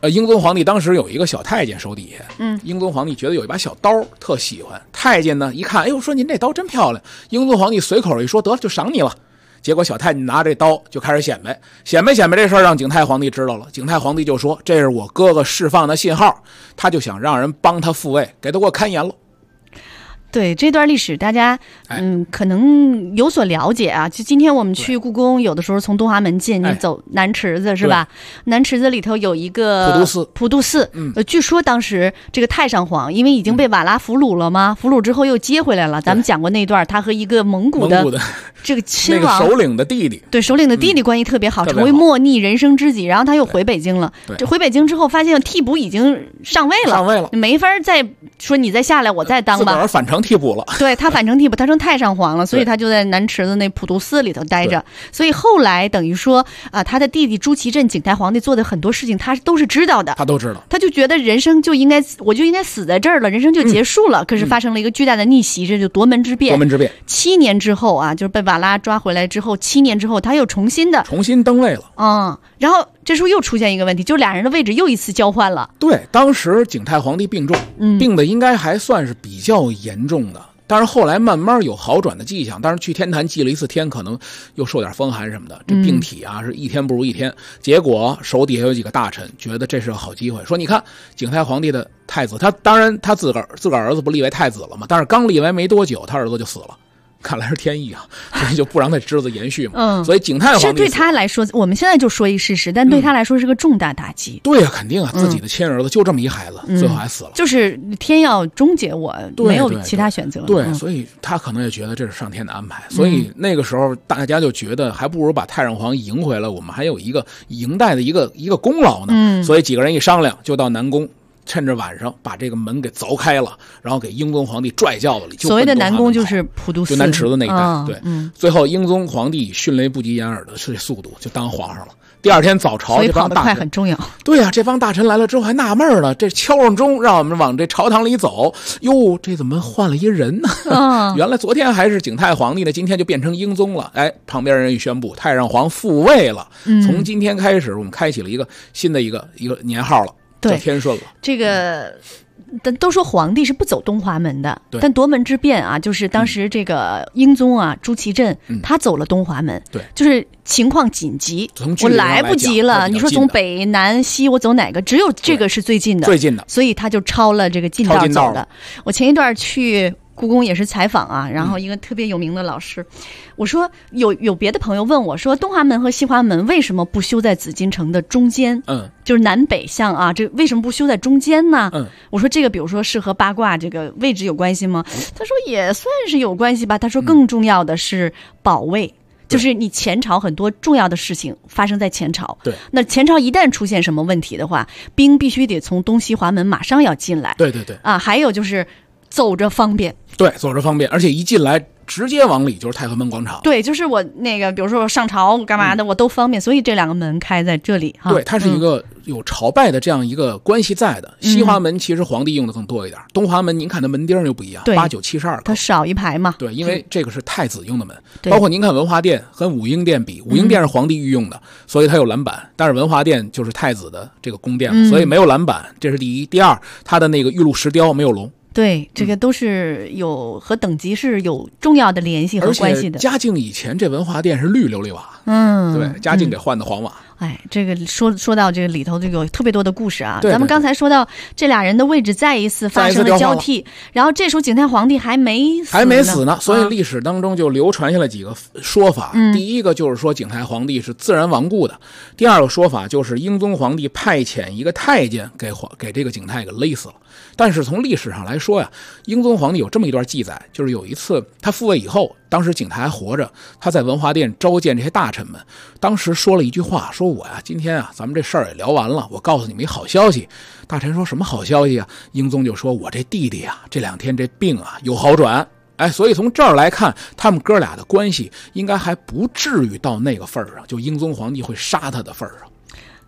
英宗皇帝当时有一个小太监手底下，英宗皇帝觉得有一把小刀特喜欢，太监呢一看，哎呦，说您这刀真漂亮，英宗皇帝随口一说，得了就赏你了。结果小太监拿这刀就开始显摆这事儿，让景泰皇帝知道了。景泰皇帝就说，这是我哥哥释放的信号，他就想让人帮他复位，给他给我看严了。 对这段历史，大家可能有所了解啊。就今天我们去故宫，有的时候从东华门进，你走南池子是吧？南池子里头有一个普渡寺，据说当时这个太上皇因为已经被瓦剌俘虏了嘛，俘虏之后又接回来了。咱们讲过那段，他和一个蒙古的这个亲王那个首领的弟弟， 对首领的弟弟关系特别好，成为莫逆人生知己。然后他又回北京了，这回北京之后发现替补已经上位了，没法再说你再下来我再当吧， 自个儿反成替补了。 对，他反成替补，他成太上皇了，所以他就在南池子那普渡寺里头待着。所以后来等于说他的弟弟朱祁镇景泰皇帝做的很多事情他都是知道的， 他都知道， 他就觉得人生我就应该死在这儿了，人生就结束了。可是发生了一个巨大的逆袭，这就夺门之变。7年之后啊，就是被瓦剌抓回来之后，7年之后他又重新登位了。 然后这时候又出现一个问题，就俩人的位置又一次交换了。 对，当时景泰皇帝病重，病的应该还算是比较严重的。但是后来慢慢有好转的迹象，但是去天坛祭了1次天，可能又受点风寒什么的，这病体啊是一天不如一天。结果手底下有几个大臣觉得这是个好机会，说你看景泰皇帝的太子，他当然他自个儿儿子不立为太子了嘛，但是刚立为没多久他儿子就死了。看来是天意啊，所以就不让他枝子延续嘛。所以景泰皇帝是对他来说，我们现在就说一事实，但对他来说是个重大打击。 对啊，肯定啊，自己的亲儿子就这么一孩子，最后还死了。 就是天要终结我，没有其他选择。 对，所以他可能也觉得这是上天的安排。所以那个时候大家就觉得，还不如把太上皇迎回来，我们还有一个迎代的一个功劳呢。所以几个人一商量，就到南宫。趁着晚上把这个门给凿开了，然后给英宗皇帝拽轿子里。 所谓的南宫就是普渡寺， 就南池子那一带。对，最后英宗皇帝迅雷不及掩耳的速度就当皇上了。第二天早朝， 所以跑得快很重要。 对啊，这帮大臣来了之后还纳闷了，这敲上钟让我们往这朝堂里走，哟，这怎么换了一人呢？原来昨天还是景泰皇帝呢，今天就变成英宗了。哎，旁边人一宣布，太上皇复位了。从今天开始，我们开启了一个新的一个年号了。 对， 天顺了。 这个，但都说皇帝是不走东华门的，但夺门之变啊，就是当时这个英宗啊，朱祁镇他走了东华门， 对， 就是情况紧急，我来不及了。你说从北南西我走哪个？只有这个是最近的，所以他就抄了这个近道走的。我前一段去故宫也是采访啊，然后一个特别有名的老师，我说有别的朋友问我说，东华门和西华门为什么不修在紫禁城的中间？就是南北向啊，这为什么不修在中间呢？我说这个比如说是和八卦这个位置有关系吗？他说也算是有关系吧。他说更重要的是保卫。就是你前朝很多重要的事情发生在前朝， 对， 那前朝一旦出现什么问题的话，兵必须得从东西华门马上要进来， 对啊，还有就是走着方便， 对，走着方便，而且一进来直接往里就是太和门广场， 对，就是我那个比如说我上朝干嘛的我都方便，所以这两个门开在这里哈。 对，它是一个有朝拜的这样一个关系在的。西华门其实皇帝用的更多一点，东华门您看它门钉又不一样，8、9、72， 它少一排嘛。 对，因为这个是太子用的门，包括您看文华殿和武英殿比，武英殿是皇帝御用的，所以它有蓝板，但是文华殿就是太子的这个宫殿，所以没有蓝板，这是第一。第二，它的那个玉露石雕没有龙。 对，这个都是有和等级是有重要的联系和关系的。 而且嘉靖以前这文华殿是绿琉璃瓦，对，嘉靖给换的黄瓦。 哎，这个说到这个里头，这个有特别多的故事啊。咱们刚才说到这俩人的位置再一次发生了交替，然后这时候景泰皇帝还没死呢， 所以历史当中就流传下来几个说法。第一个就是说景泰皇帝是自然亡故的，第二个说法就是英宗皇帝派遣一个太监给这个景泰给勒死了。但是从历史上来说呀，英宗皇帝有这么一段记载，就是有一次他复位以后，当时景泰还活着，他在文华殿召见这些大臣们，当时说了一句话，说我呀今天啊咱们这事儿也聊完了，我告诉你们一好消息。大臣说什么好消息啊？英宗就说我这弟弟啊这2天这病啊有好转。哎，所以从这儿来看，他们哥俩的关系应该还不至于到那个份儿上，就英宗皇帝会杀他的份儿上。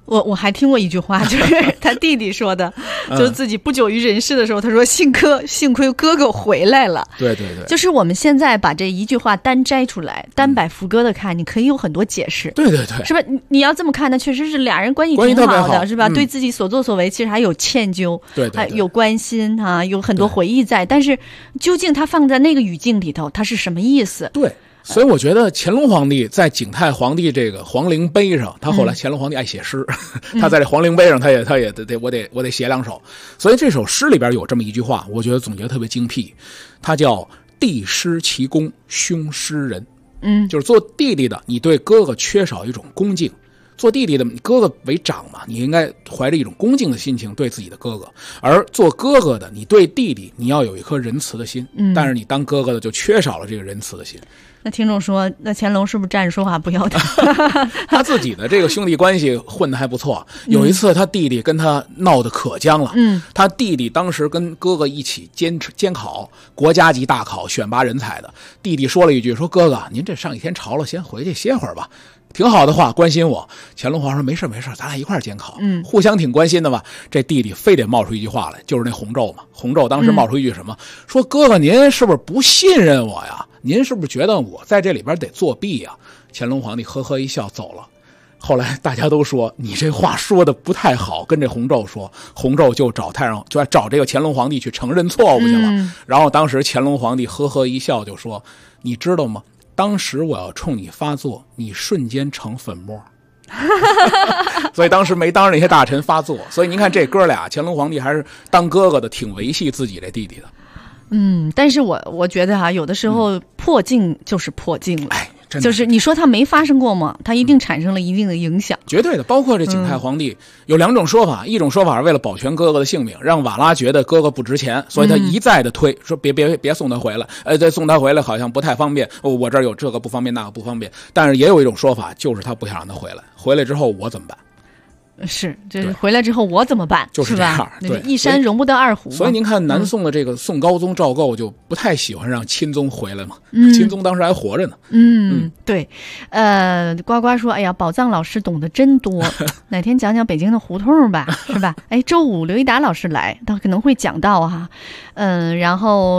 我还听过一句话，就是他弟弟说的，就是自己不久于人世的时候，他说幸亏哥哥回来了。 对对对， 就是我们现在把这一句话单摘出来，单摆副歌的看，你可以有很多解释。 对对对， 是吧？你要这么看呢，确实是俩人关系挺好的，是吧？对自己所作所为其实还有歉疚， 对， 还有关心啊，有很多回忆在。但是究竟他放在那个语境里头，他是什么意思？ 对。所以我觉得乾隆皇帝在景泰皇帝这个皇陵碑上，他后来乾隆皇帝爱写诗，他在这皇陵碑上他也我得写两首。所以这首诗里边有这么一句话，我觉得总结特别精辟，它叫弟师其恭，兄师仁。就是做弟弟的，你对哥哥缺少一种恭敬。做弟弟的，你哥哥为长嘛，你应该怀着一种恭敬的心情对自己的哥哥；而做哥哥的，你对弟弟你要有一颗仁慈的心。但是你当哥哥的就缺少了这个仁慈的心。 那听众说，那乾隆是不是站着说话不腰疼？ 他自己的这个兄弟关系混得还不错。有一次他弟弟跟他闹得可僵了。他弟弟当时跟哥哥一起监考，国家级大考，选拔人才的。弟弟说了一句，说哥哥，您这上一天朝了，先回去歇会儿吧。挺好的话，关心我。乾隆皇上说没事，咱俩一块儿监考，互相挺关心的吧。这弟弟非得冒出一句话来，就是那洪昼嘛。洪昼当时冒出一句什么，说哥哥您是不是不信任我呀？您是不是觉得我在这里边得作弊呀？乾隆皇帝呵呵一笑走了。后来大家都说你这话说的不太好，跟这洪昼说，洪昼就找这个乾隆皇帝去承认错误去了。然后当时乾隆皇帝呵呵一笑就说，你知道吗？当时我要冲你发作，你瞬间成粉末。所以当时没当着那些大臣发作。所以您看这哥俩，乾隆皇帝还是当哥哥的挺维系自己这弟弟的。 但是我觉得有的时候破镜就是破镜了。就是你说他没发生过吗？他一定产生了一定的影响， 绝对的。包括这景泰皇帝有两种说法，一种说法是为了保全哥哥的性命，让瓦剌觉得哥哥不值钱，所以他一再的推，说别送他回来，再送他回来好像不太方便，我这儿有这个不方便那个不方便。但是也有一种说法，就是他不想让他回来，回来之后我怎么办？ 是，这回来之后我怎么办？ 就是这样， 对，一山容不得二虎。 所以您看，南宋的这个宋高宗赵构就不太喜欢让钦宗回来嘛。钦宗当时还活着呢。 对，呱呱说，哎呀，宝藏老师懂得真多，哪天讲讲北京的胡同吧，是吧？哎，周五刘一达老师来，他可能会讲到哈。然后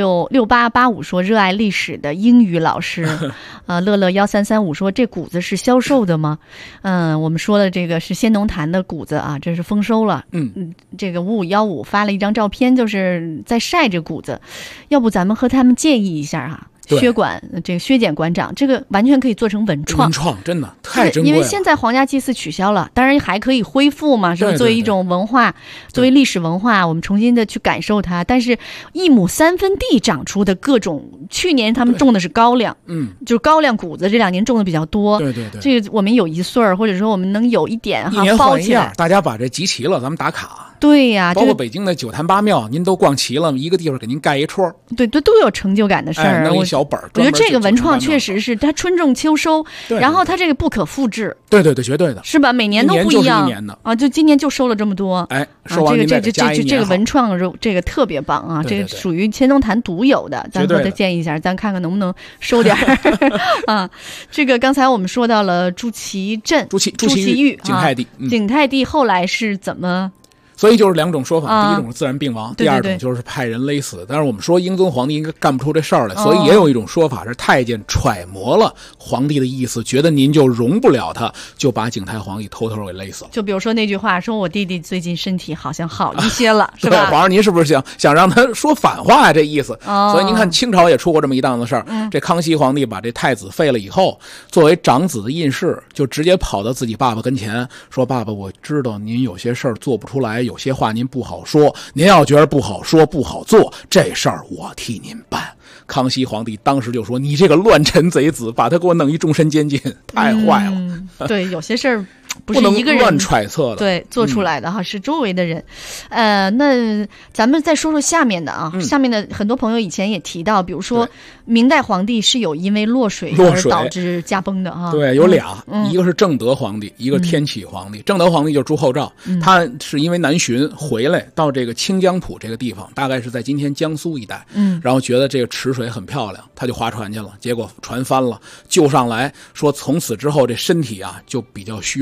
6885说热爱历史的英语老师，乐乐1335说这谷子是销售的吗？我们说的这个是先农坛的谷子啊，这是丰收了。这个5515发了一张照片，就是在晒这谷子，要不咱们和他们建议一下啊。削减馆长，这个完全可以做成文创， 真的太珍贵了。 因为现在皇家祭祀取消了，当然还可以恢复嘛，是吧？作为一种文化，作为历史文化，我们重新的去感受它。但是1亩3分地长出的各种，去年他们种的是高粱，就是高粱谷子，这2年种的比较多。 对， 这个我们有1穗儿，或者说我们能有一点一年包起来， 大家把这集齐了，咱们打卡。 对呀， 包括北京的九坛八庙，您都逛齐了，一个地方给您盖一戳。 对，都有成就感的事儿。 弄一小本儿。 我觉得这个文创确实是它春种秋收，然后它这个不可复制。 对，绝对的。 是吧？每年都不一样。 一年的啊，就今年就收了这么多。 收完您再加一年。 这个文创这个特别棒啊！这个属于乾隆坛独有的，咱和他建议一下，咱看看能不能收点啊。这个刚才我们说到了朱祁镇、朱祁钰、景泰帝后来是怎么？ 所以就是2种说法，第一种是自然病亡，第二种就是派人勒死。但是我们说英宗皇帝应该干不出这事儿来，所以也有一种说法是太监揣摩了皇帝的意思，觉得您就容不了他，就把景泰皇帝偷偷给勒死了。 就比如说那句话，说我弟弟最近身体好像好一些了，是吧？ 皇上您是不是想让他说反话呀？这意思。所以您看清朝也出过这么一档子事儿，这康熙皇帝把这太子废了以后，作为长子的胤士，就直接跑到自己爸爸跟前说：“爸爸，我知道您有些事儿做不出来。”有些话您不好说，您要觉得不好说不好做，这事儿我替您办。康熙皇帝当时就说：“你这个乱臣贼子，把他给我弄一终身监禁，太坏了。” 对，有些事儿不是一个人乱揣测的， 对，做出来的哈，是周围的人。那咱们再说说下面的啊，下面的很多朋友以前也提到，比如说明代皇帝是有因为落水而导致驾崩的啊。 对，有俩，一个是正德皇帝，一个天启皇帝。正德皇帝就是朱厚照，他是因为南巡回来到这个清江浦这个地方，大概是在今天江苏一带，然后觉得这个池水很漂亮，他就划船去了，结果船翻了，救上来说从此之后这身体啊就比较虚弱。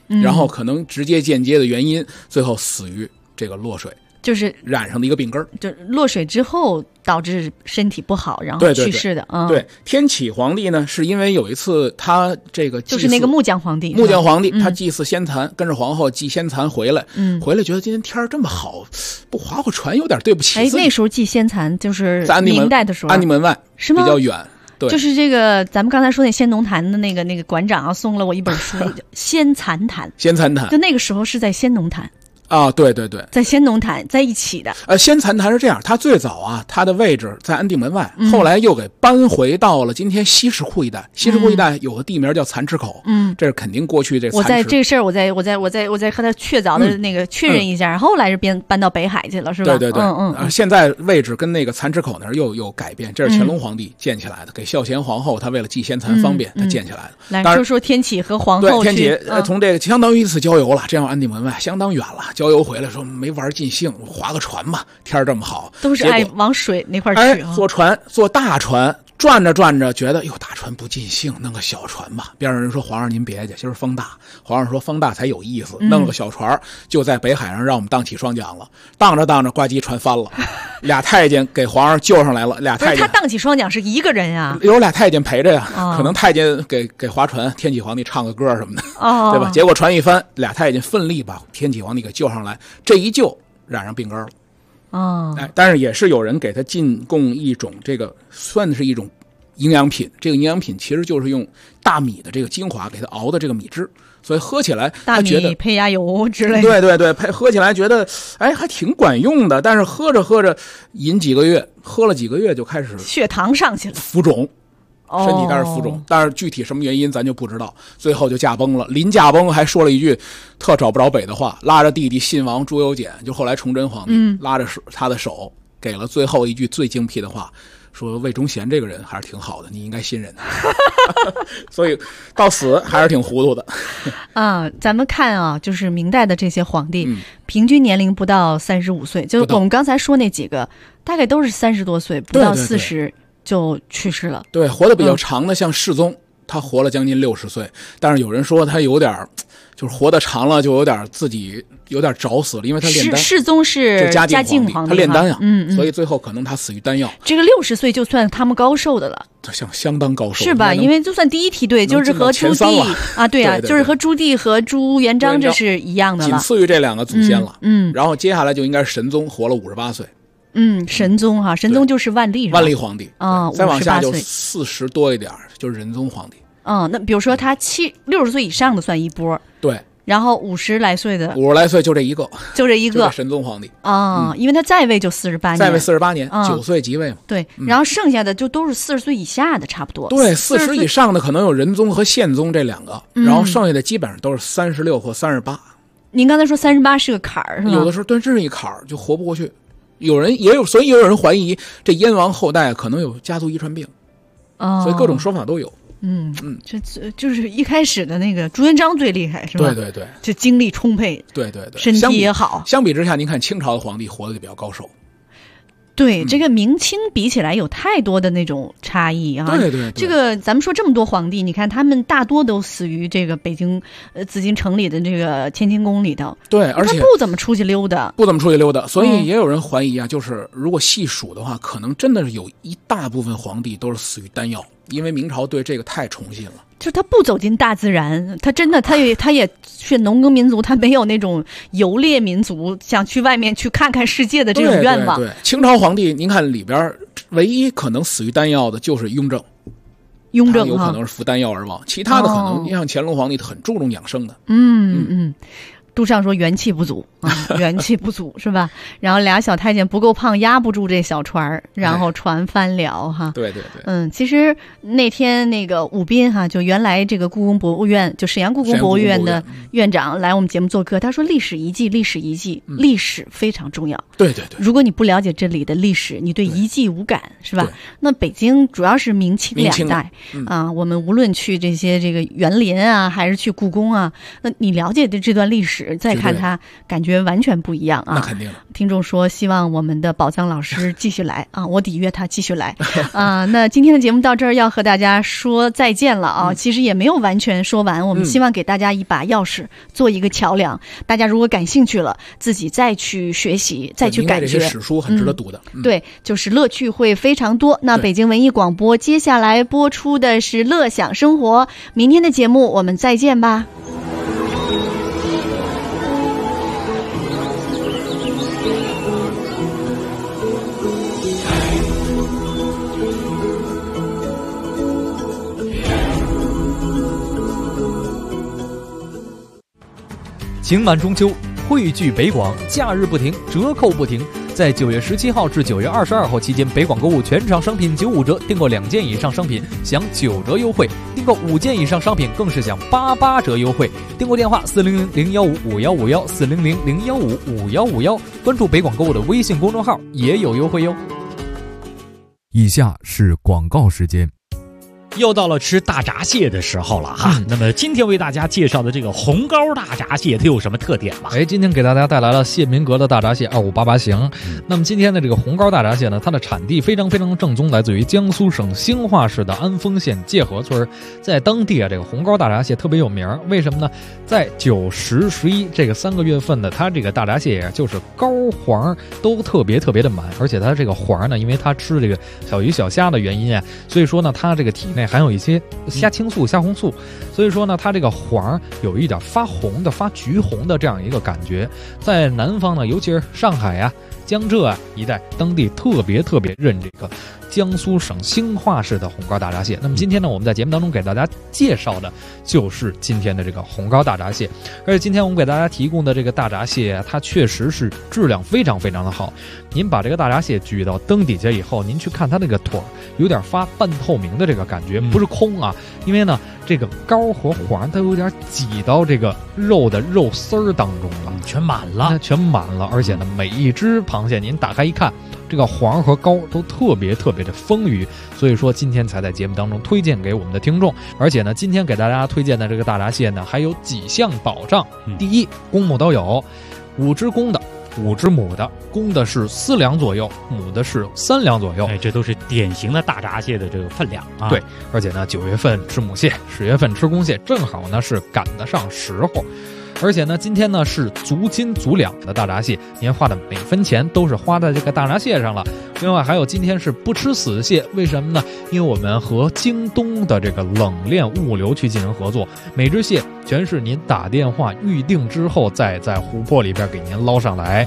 然后可能直接间接的原因，最后死于这个落水。 就是染上的一个病根儿， 就落水之后导致身体不好，然后去世的。 对，天启皇帝呢，是因为有一次他这个就是那个木匠皇帝， 他祭祀先蚕，跟着皇后祭先蚕回来，回来觉得今天天儿这么好，不划划船有点对不起自己。 那时候祭先蚕就是明代的时候， 安定门外是吗？ 比较远。对， 就是这个，咱们刚才说那先农坛的那个馆长啊，送了我一本书，《先蚕坛》。 先蚕坛， 就那个时候是在先农坛。 啊，对对对， 在先农坛在一起的。 先蚕坛是这样，它最早啊，它的位置在安定门外，后来又给搬回到了今天西市库一带。西市库一带有个地名叫蚕池口，这是肯定过去这蚕池。 我在这事儿，我再和他确凿的那个确认一下，然后后来是搬到北海去了，是吧？ 对对对，现在位置跟那个蚕池口那儿又有改变，这是乾隆皇帝建起来的，给孝贤皇后他为了祭先蚕方便，他建起来的。 来说说天启和皇后。 对，天启从这个相当于一次郊游了，这样安定门外相当远了。郊游回来说没玩尽兴，划个船吧，天儿这么好， 都是爱往水那块去。 坐大船，转着转着觉得哟大船不尽兴，弄个小船吧。边上人说皇上您别介，今儿风大。皇上说风大才有意思，弄了个小船就在北海上让我们荡起双桨了。荡着荡着，呱唧船翻了，俩太监给皇上救上来了。俩太监他荡起双桨是一个人呀， 有俩太监陪着呀，可能太监给划船，天启皇帝唱个歌什么的，对吧？结果船一翻，俩太监奋力把天启皇帝给救上来，这一救染上病根了。但是也是有人给他进贡一种这个算是一种营养品，这个营养品其实就是用大米的这个精华给他熬的这个米汁，所以喝起来他觉得大米配鸭油之类的。 对对对，喝起来觉得还挺管用的，但是喝着喝着饮几个月，喝了几个月就开始血糖上去了， 浮肿。身体开始浮肿，但是具体什么原因咱就不知道，最后就驾崩了。临驾崩还说了一句特找不着北的话，拉着弟弟信王朱由检，就后来崇祯皇帝，拉着他的手，给了最后一句最精辟的话，说魏忠贤这个人还是挺好的，你应该信任他。所以到死还是挺糊涂的。 咱们看啊，就是明代的这些皇帝，平均年龄不到35岁，就是我们刚才说那几个，大概都是30多岁，不到40。就去世了。 对，活得比较长的像世宗，他活了将近60岁，但是有人说他有点就是活得长了就有点自己有点找死了，因为他炼丹。 世宗是嘉靖皇帝， 他炼丹呀，所以最后可能他死于丹药。 这个60岁就算他们高寿的了， 相当高寿是吧？因为就算第一梯队，就是和朱棣啊，对啊，就是和朱棣和朱元璋这是一样的了， 仅次于这两个祖先了。然后接下来就应该是神宗，活了58岁。 神宗哈，神宗就是万历， 万历皇帝啊，再往下就40多一点，就是仁宗皇帝。 那比如说他60岁以上的算一波， 对， 然后50来岁的 ，50来岁就这一个， 就神宗皇帝啊，因为他在位就48年， 在位48年，9岁即位嘛。 对，然后剩下的就都是40岁以下的，差不多。 对，40以上的可能有仁宗和宪宗这两个，然后剩下的基本上都是36或38。 您刚才说38是个坎儿，是吧？ 有的时候对，这是一坎儿，就活不过去。所以也有人怀疑这燕王后代可能有家族遗传病，所以各种说法都有。 这就是一开始的那个朱元璋最厉害，是吧？ 对对对， 就精力充沛， 对对对， 身体也好。 相比之下，您看清朝的皇帝活得就比较高寿。 对，这个明清比起来有太多的那种差异啊。 对对对， 这个咱们说这么多皇帝，你看他们大多都死于这个北京紫禁城里的这个乾清宫里头。 对，而且他不怎么出去溜达， 所以也有人怀疑啊，就是如果细数的话，可能真的是有一大部分皇帝都是死于丹药，因为明朝对这个太崇信了。 就他不走进大自然，他真的他也是农耕民族，他没有那种游猎民族想去外面去看看世界的这种愿望。 对，清朝皇帝您看里边唯一可能死于丹药的就是雍正有可能是服丹药而亡，其他的可能像乾隆皇帝很注重养生的。 杜尚说元气不足元气不足是吧？然后俩小太监不够胖，压不住这小船，然后船翻了哈。 对对对， 其实那天那个武斌哈，就原来这个故宫博物院，就沈阳故宫博物院的院长来我们节目做客，他说历史遗迹，历史非常重要。 对对对， 如果你不了解这里的历史，你对遗迹无感是吧？那北京主要是明清两代啊，我们无论去这个园林啊，还是去故宫啊，那你了解的这段历史。再看它，感觉完全不一样啊！ 那肯定听众说希望我们的宝藏老师继续来啊，我抵约他继续来啊。那今天的节目到这儿要和大家说再见了啊，其实也没有完全说完，我们希望给大家一把钥匙，做一个桥梁。大家如果感兴趣了，自己再去学习，再去感觉。 这些史书很值得读的。 对，就是乐趣会非常多。那北京文艺广播接下来播出的是乐享生活，明天的节目我们再见吧。 情满中秋，汇聚北广，假日不停，折扣不停。在9月17号至9月22号期间，北广购物全场商品95折，订购2件以上商品享9折优惠，订购5件以上商品更是享88折优惠。订购电话400-015-5151，400-015-5151，关注北广购物的微信公众号也有优惠哟。 以下是广告时间。 又到了吃大闸蟹的时候了哈，那么今天为大家介绍的这个红膏大闸蟹，它有什么特点吗？ 今天给大家带来了谢民阁的大闸蟹2588型。那么今天的这个红膏大闸蟹呢，它的产地非常非常正宗，来自于江苏省兴化市的安丰县界河村。在当地啊，这个红膏大闸蟹特别有名，为什么呢？在9、10、11这个3个月份呢，它这个大闸蟹呀，就是膏黄都特别特别的满，而且它这个黄呢，因为它吃这个小鱼小虾的原因啊，所以说呢，它这个体内含有一些虾青素、虾红素，所以说呢，它这个黄有一点发红的、发橘红的这样一个感觉。在南方呢，尤其是上海啊、江浙啊一带，当地特别认这个江苏省兴化市的红膏大闸蟹。那么今天呢，我们在节目当中给大家介绍的就是今天的这个红膏大闸蟹。而且今天我们给大家提供的这个大闸蟹，它确实是质量非常非常的好。您把这个大闸蟹举到灯底下以后，您去看它这个腿有点发半透明的这个感觉，不是空啊，因为呢这个膏和黄它有点挤到这个肉的肉丝儿当中了， 全满了， 而且呢每一只螃蟹您打开一看，这个黄和膏都特别的丰腴，所以说今天才在节目当中推荐给我们的听众。而且呢，今天给大家推荐的这个大闸蟹呢，还有几项保障。第一，公母都有，5只公的，5只母的，公的是4两左右，母的是3两左右。 这都是典型的大闸蟹的这个分量啊。 对，而且呢，9月份吃母蟹，10月份吃公蟹，正好呢是赶得上时候。而且呢，今天呢是足斤足两的大闸蟹，您花的每分钱都是花在这个大闸蟹上了。另外还有今天是不吃死蟹，为什么呢？因为我们和京东的这个冷链物流去进行合作，每只蟹全是您打电话预定之后，再在湖泊里边给您捞上来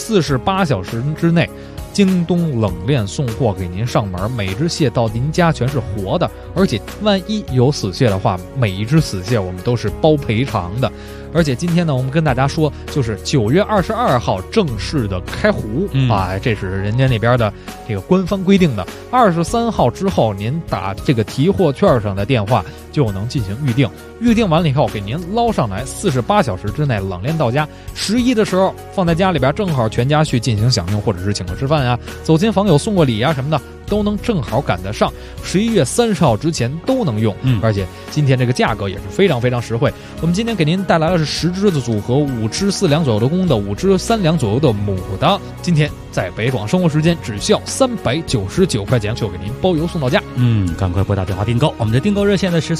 ，48小时之内。京东冷链送货给您上门，每只蟹到您家全是活的，而且万一有死蟹的话，每一只死蟹我们都是包赔偿的。而且今天呢，我们跟大家说，就是9月22号正式的开湖这是人家那边的这个官方规定的。23号之后，您打这个提货券上的电话就能进行预定，预定完了以后给您捞上来，48小时之内冷链到家。11的时候放在家里边，正好全家去进行享用，或者是请客吃饭啊，走亲访友送过礼啊什么的，都能正好赶得上。11月30号之前都能用，而且今天这个价格也是非常非常实惠。我们今天给您带来的是10只的组合，5只4两左右的公的，5只3两左右的母的。今天在北广生活时间只需要399块钱就给您包邮送到家。 赶快拨打电话订购，我们的订购热线呢是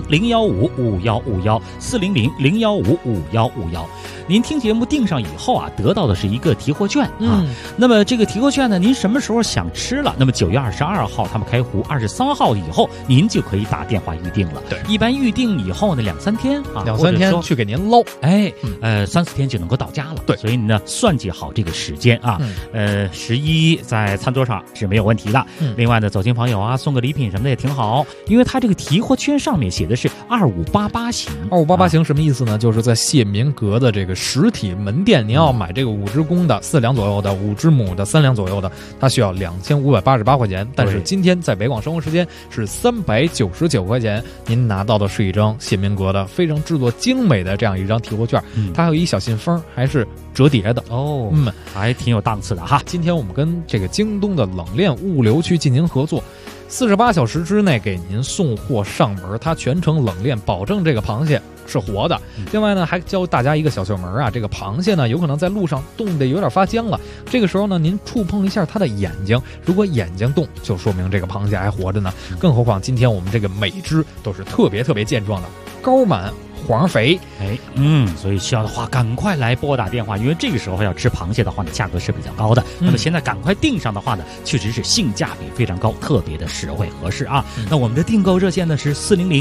400-015-5151，400-015-5151。您听节目订上以后啊，得到的是一个提货券啊。那么这个提货券呢，您什么时候想吃了，那么9月22号他们开湖，23号以后您就可以打电话预定了。 对， 一般预定以后呢2-3天啊 ，2-3天去给您捞 ，3-4天就能够到家了。对，所以呢算计好这个时间啊。11在餐桌上是没有问题的。另外呢，走亲访友啊，送个礼品什么的也挺好，因为它这个提货券上面写的是2588型。 2588型什么意思呢？就是在谢民阁的这个实体门店，您要买这个5只公的4两左右的，5只母的3两左右的，它需要2588块钱。但是今天在北广生活时间是399块钱，您拿到的是一张谢民阁的非常制作精美的这样一张提货券，它还有一小信封，还是折叠的哦，还挺有档次的哈。 今天我们跟这个京东的冷链物流区进行合作，48小时之内给您送货上门，它全程冷链，保证这个螃蟹是活的。另外呢，还教大家一个小窍门啊，这个螃蟹呢有可能在路上冻得有点发僵了，这个时候呢您触碰一下它的眼睛，如果眼睛动，就说明这个螃蟹还活着呢。更何况今天我们这个每只都是特别健壮的，高满黄肥。 所以需要的话赶快来拨打电话，因为这个时候要吃螃蟹的话呢，价格是比较高的。那么现在赶快订上的话呢，确实是性价比非常高，特别的实惠合适啊。那我们的订购热线呢是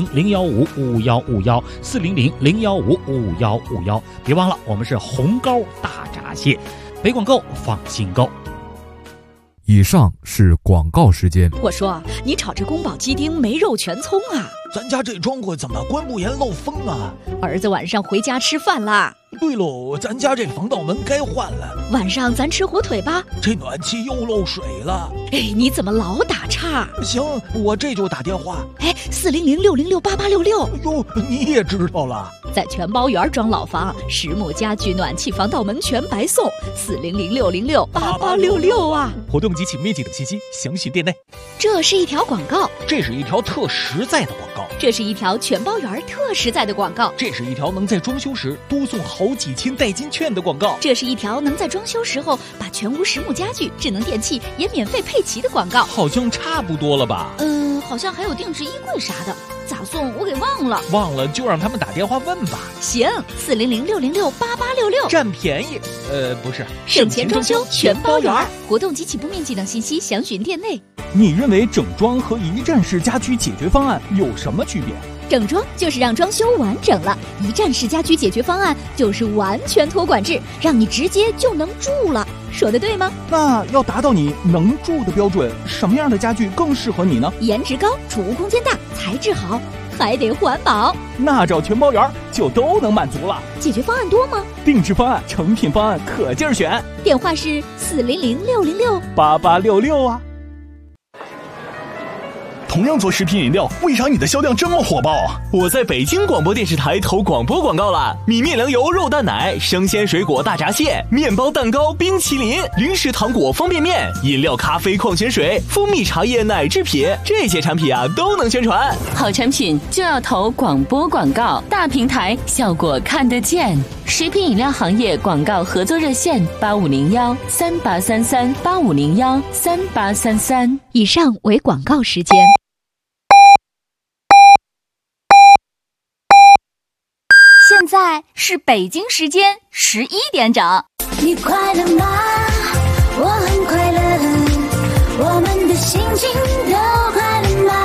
400-015-5151，400-015-5151，别忘了我们是红膏大闸蟹，北广购放心购。 以上是广告时间。 我说，你炒这宫保鸡丁没肉全葱啊？ 咱家这窗户怎么关不严漏风啊？ 儿子晚上回家吃饭啦。 对喽，咱家这防盗门该换了。 晚上咱吃火腿吧。 这暖气又漏水了。 哎，你怎么老打岔？ 行，我这就打电话。 哎，400-606-8866。 哟，你也知道了。 在全包园装老房，实木家具、暖气、防盗门全白送。400-606-8866啊！ 活动及其面积等信息详询店内。 这是一条广告， 这是一条特实在的广告， 这是一条全包园特实在的广告， 这是一条能在装修时多送好几千代金券的广告， 这是一条能在装修时候把全屋实木家具、智能电器也免费配齐的广告。 好像差不多了吧？ 好像还有定制衣柜啥的，咋送我给忘了。 忘了就让他们打电话问吧。 行，400-606-8866， 占便宜。不是， 省钱装修全包圆。活动及起步面积等信息详询店内。 你认为整装和一站式家居解决方案有什么区别？ 整装就是让装修完整了，一站式家居解决方案就是完全托管制，让你直接就能住了。说的对吗？ 那要达到你能住的标准，什么样的家具更适合你呢？ 颜值高，储物空间大，材质好，还得环保。 那找全包园就都能满足了。 解决方案多吗？ 定制方案、成品方案可劲儿选。 电话是 400-606-8866啊。 同样做食品饮料，为啥你的销量这么火爆？我在北京广播电视台投广播广告了，米面粮油肉蛋奶、生鲜水果大闸蟹、面包蛋糕、冰淇淋、零食糖果、方便面、饮料、咖啡、矿泉水、蜂蜜茶叶、奶制品，这些产品啊都能宣传。 好产品就要投广播广告，大平台效果看得见。食品饮料行业广告合作热线8501-3833-8501-3833。 以上为广告时间。 现在是北京时间11点整。 你快乐吗？我很快乐，我们的心情都快乐吗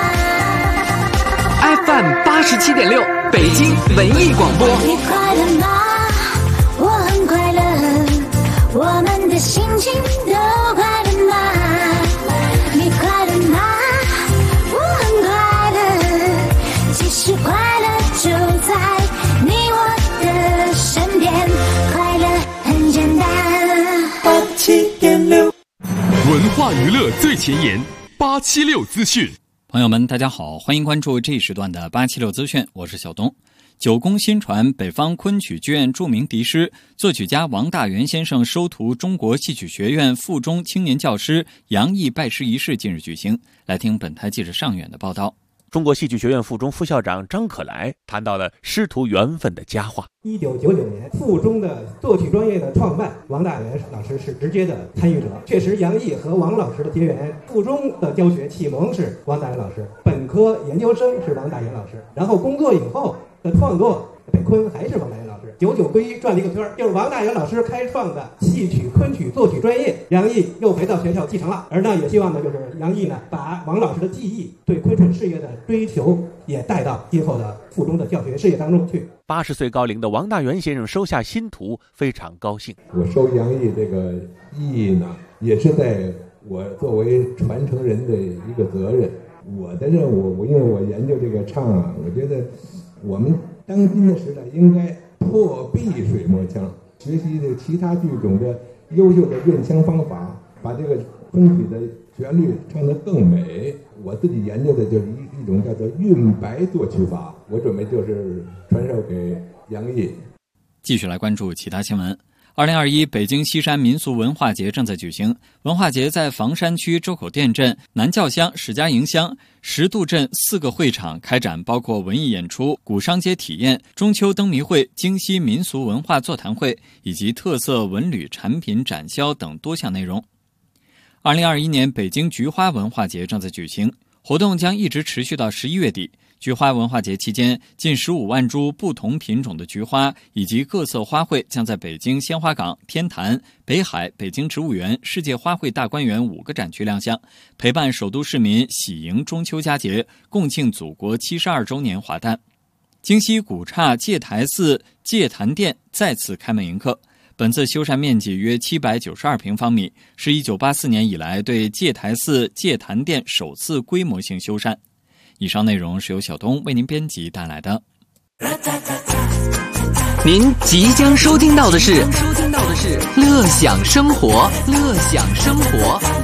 ？FM 87.6，北京文艺广播。 你快乐吗？我很快乐，我们的心情都快乐吗？你快乐吗？我很快乐，其实快乐就在你我的身边，快乐很简单。87.6， 文化娱乐最前沿，876资讯。 朋友们，大家好，欢迎关注这一时段的876资讯，我是小东。九宫新传北方昆曲剧院著名笛师、作曲家王大元先生收徒中国戏曲学院附中青年教师杨毅拜师仪式近日举行。来听本台记者尚远的报道。 中国戏剧学院附中副校长张可来谈到了师徒缘分的佳话。 1999年，附中的作曲专业的创办，王大元老师是直接的参与者。确实，杨毅和王老师的结缘，附中的教学启蒙是王大元老师，本科、研究生是王大元老师，然后工作以后的创作，北昆还是王大元老师。99归一转了一个圈，就是王大元老师开创的戏曲、昆曲作曲专业，杨毅又回到学校继承了。而呢，也希望呢，就是杨毅呢，把王老师的技艺对昆曲事业的追求也带到今后的附中的教学事业当中去。 80岁高龄的王大元先生收下新徒，非常高兴。 我收杨毅这个意义呢，也是在我作为传承人的一个责任。我的任务，因为我研究这个唱啊，我觉得我们当今的时代应该破壁水墨腔，学习这其他剧种的优秀的韵腔方法，把这个昆曲的旋律唱得更美。我自己研究的就是一种叫做韵白作曲法，我准备就是传授给杨毅。 继续来关注其他新闻。 2021北京西山民俗文化节正在举行。文化节在房山区周口店镇、南教乡、史家营乡、石渡镇4个会场开展包括文艺演出、古商街体验、中秋灯谜会、京西民俗文化座谈会以及特色文旅产品展销等多项内容。2021年北京菊花文化节正在举行，活动将一直持续到11月底。菊花文化节期间，近15万株不同品种的菊花以及各色花卉将在北京鲜花港、天坛、北海、北京植物园、世界花卉大观园5个展区亮相，陪伴首都市民喜迎中秋佳节，共庆祖国72周年华诞。京西古刹戒台寺戒坛殿再次开门迎客，本次修缮面积约792平方米，是1984年以来对戒台寺戒坛殿首次规模性修缮。以上内容是由小东为您编辑带来的。 您即将收听到的是乐享生活，乐享生活。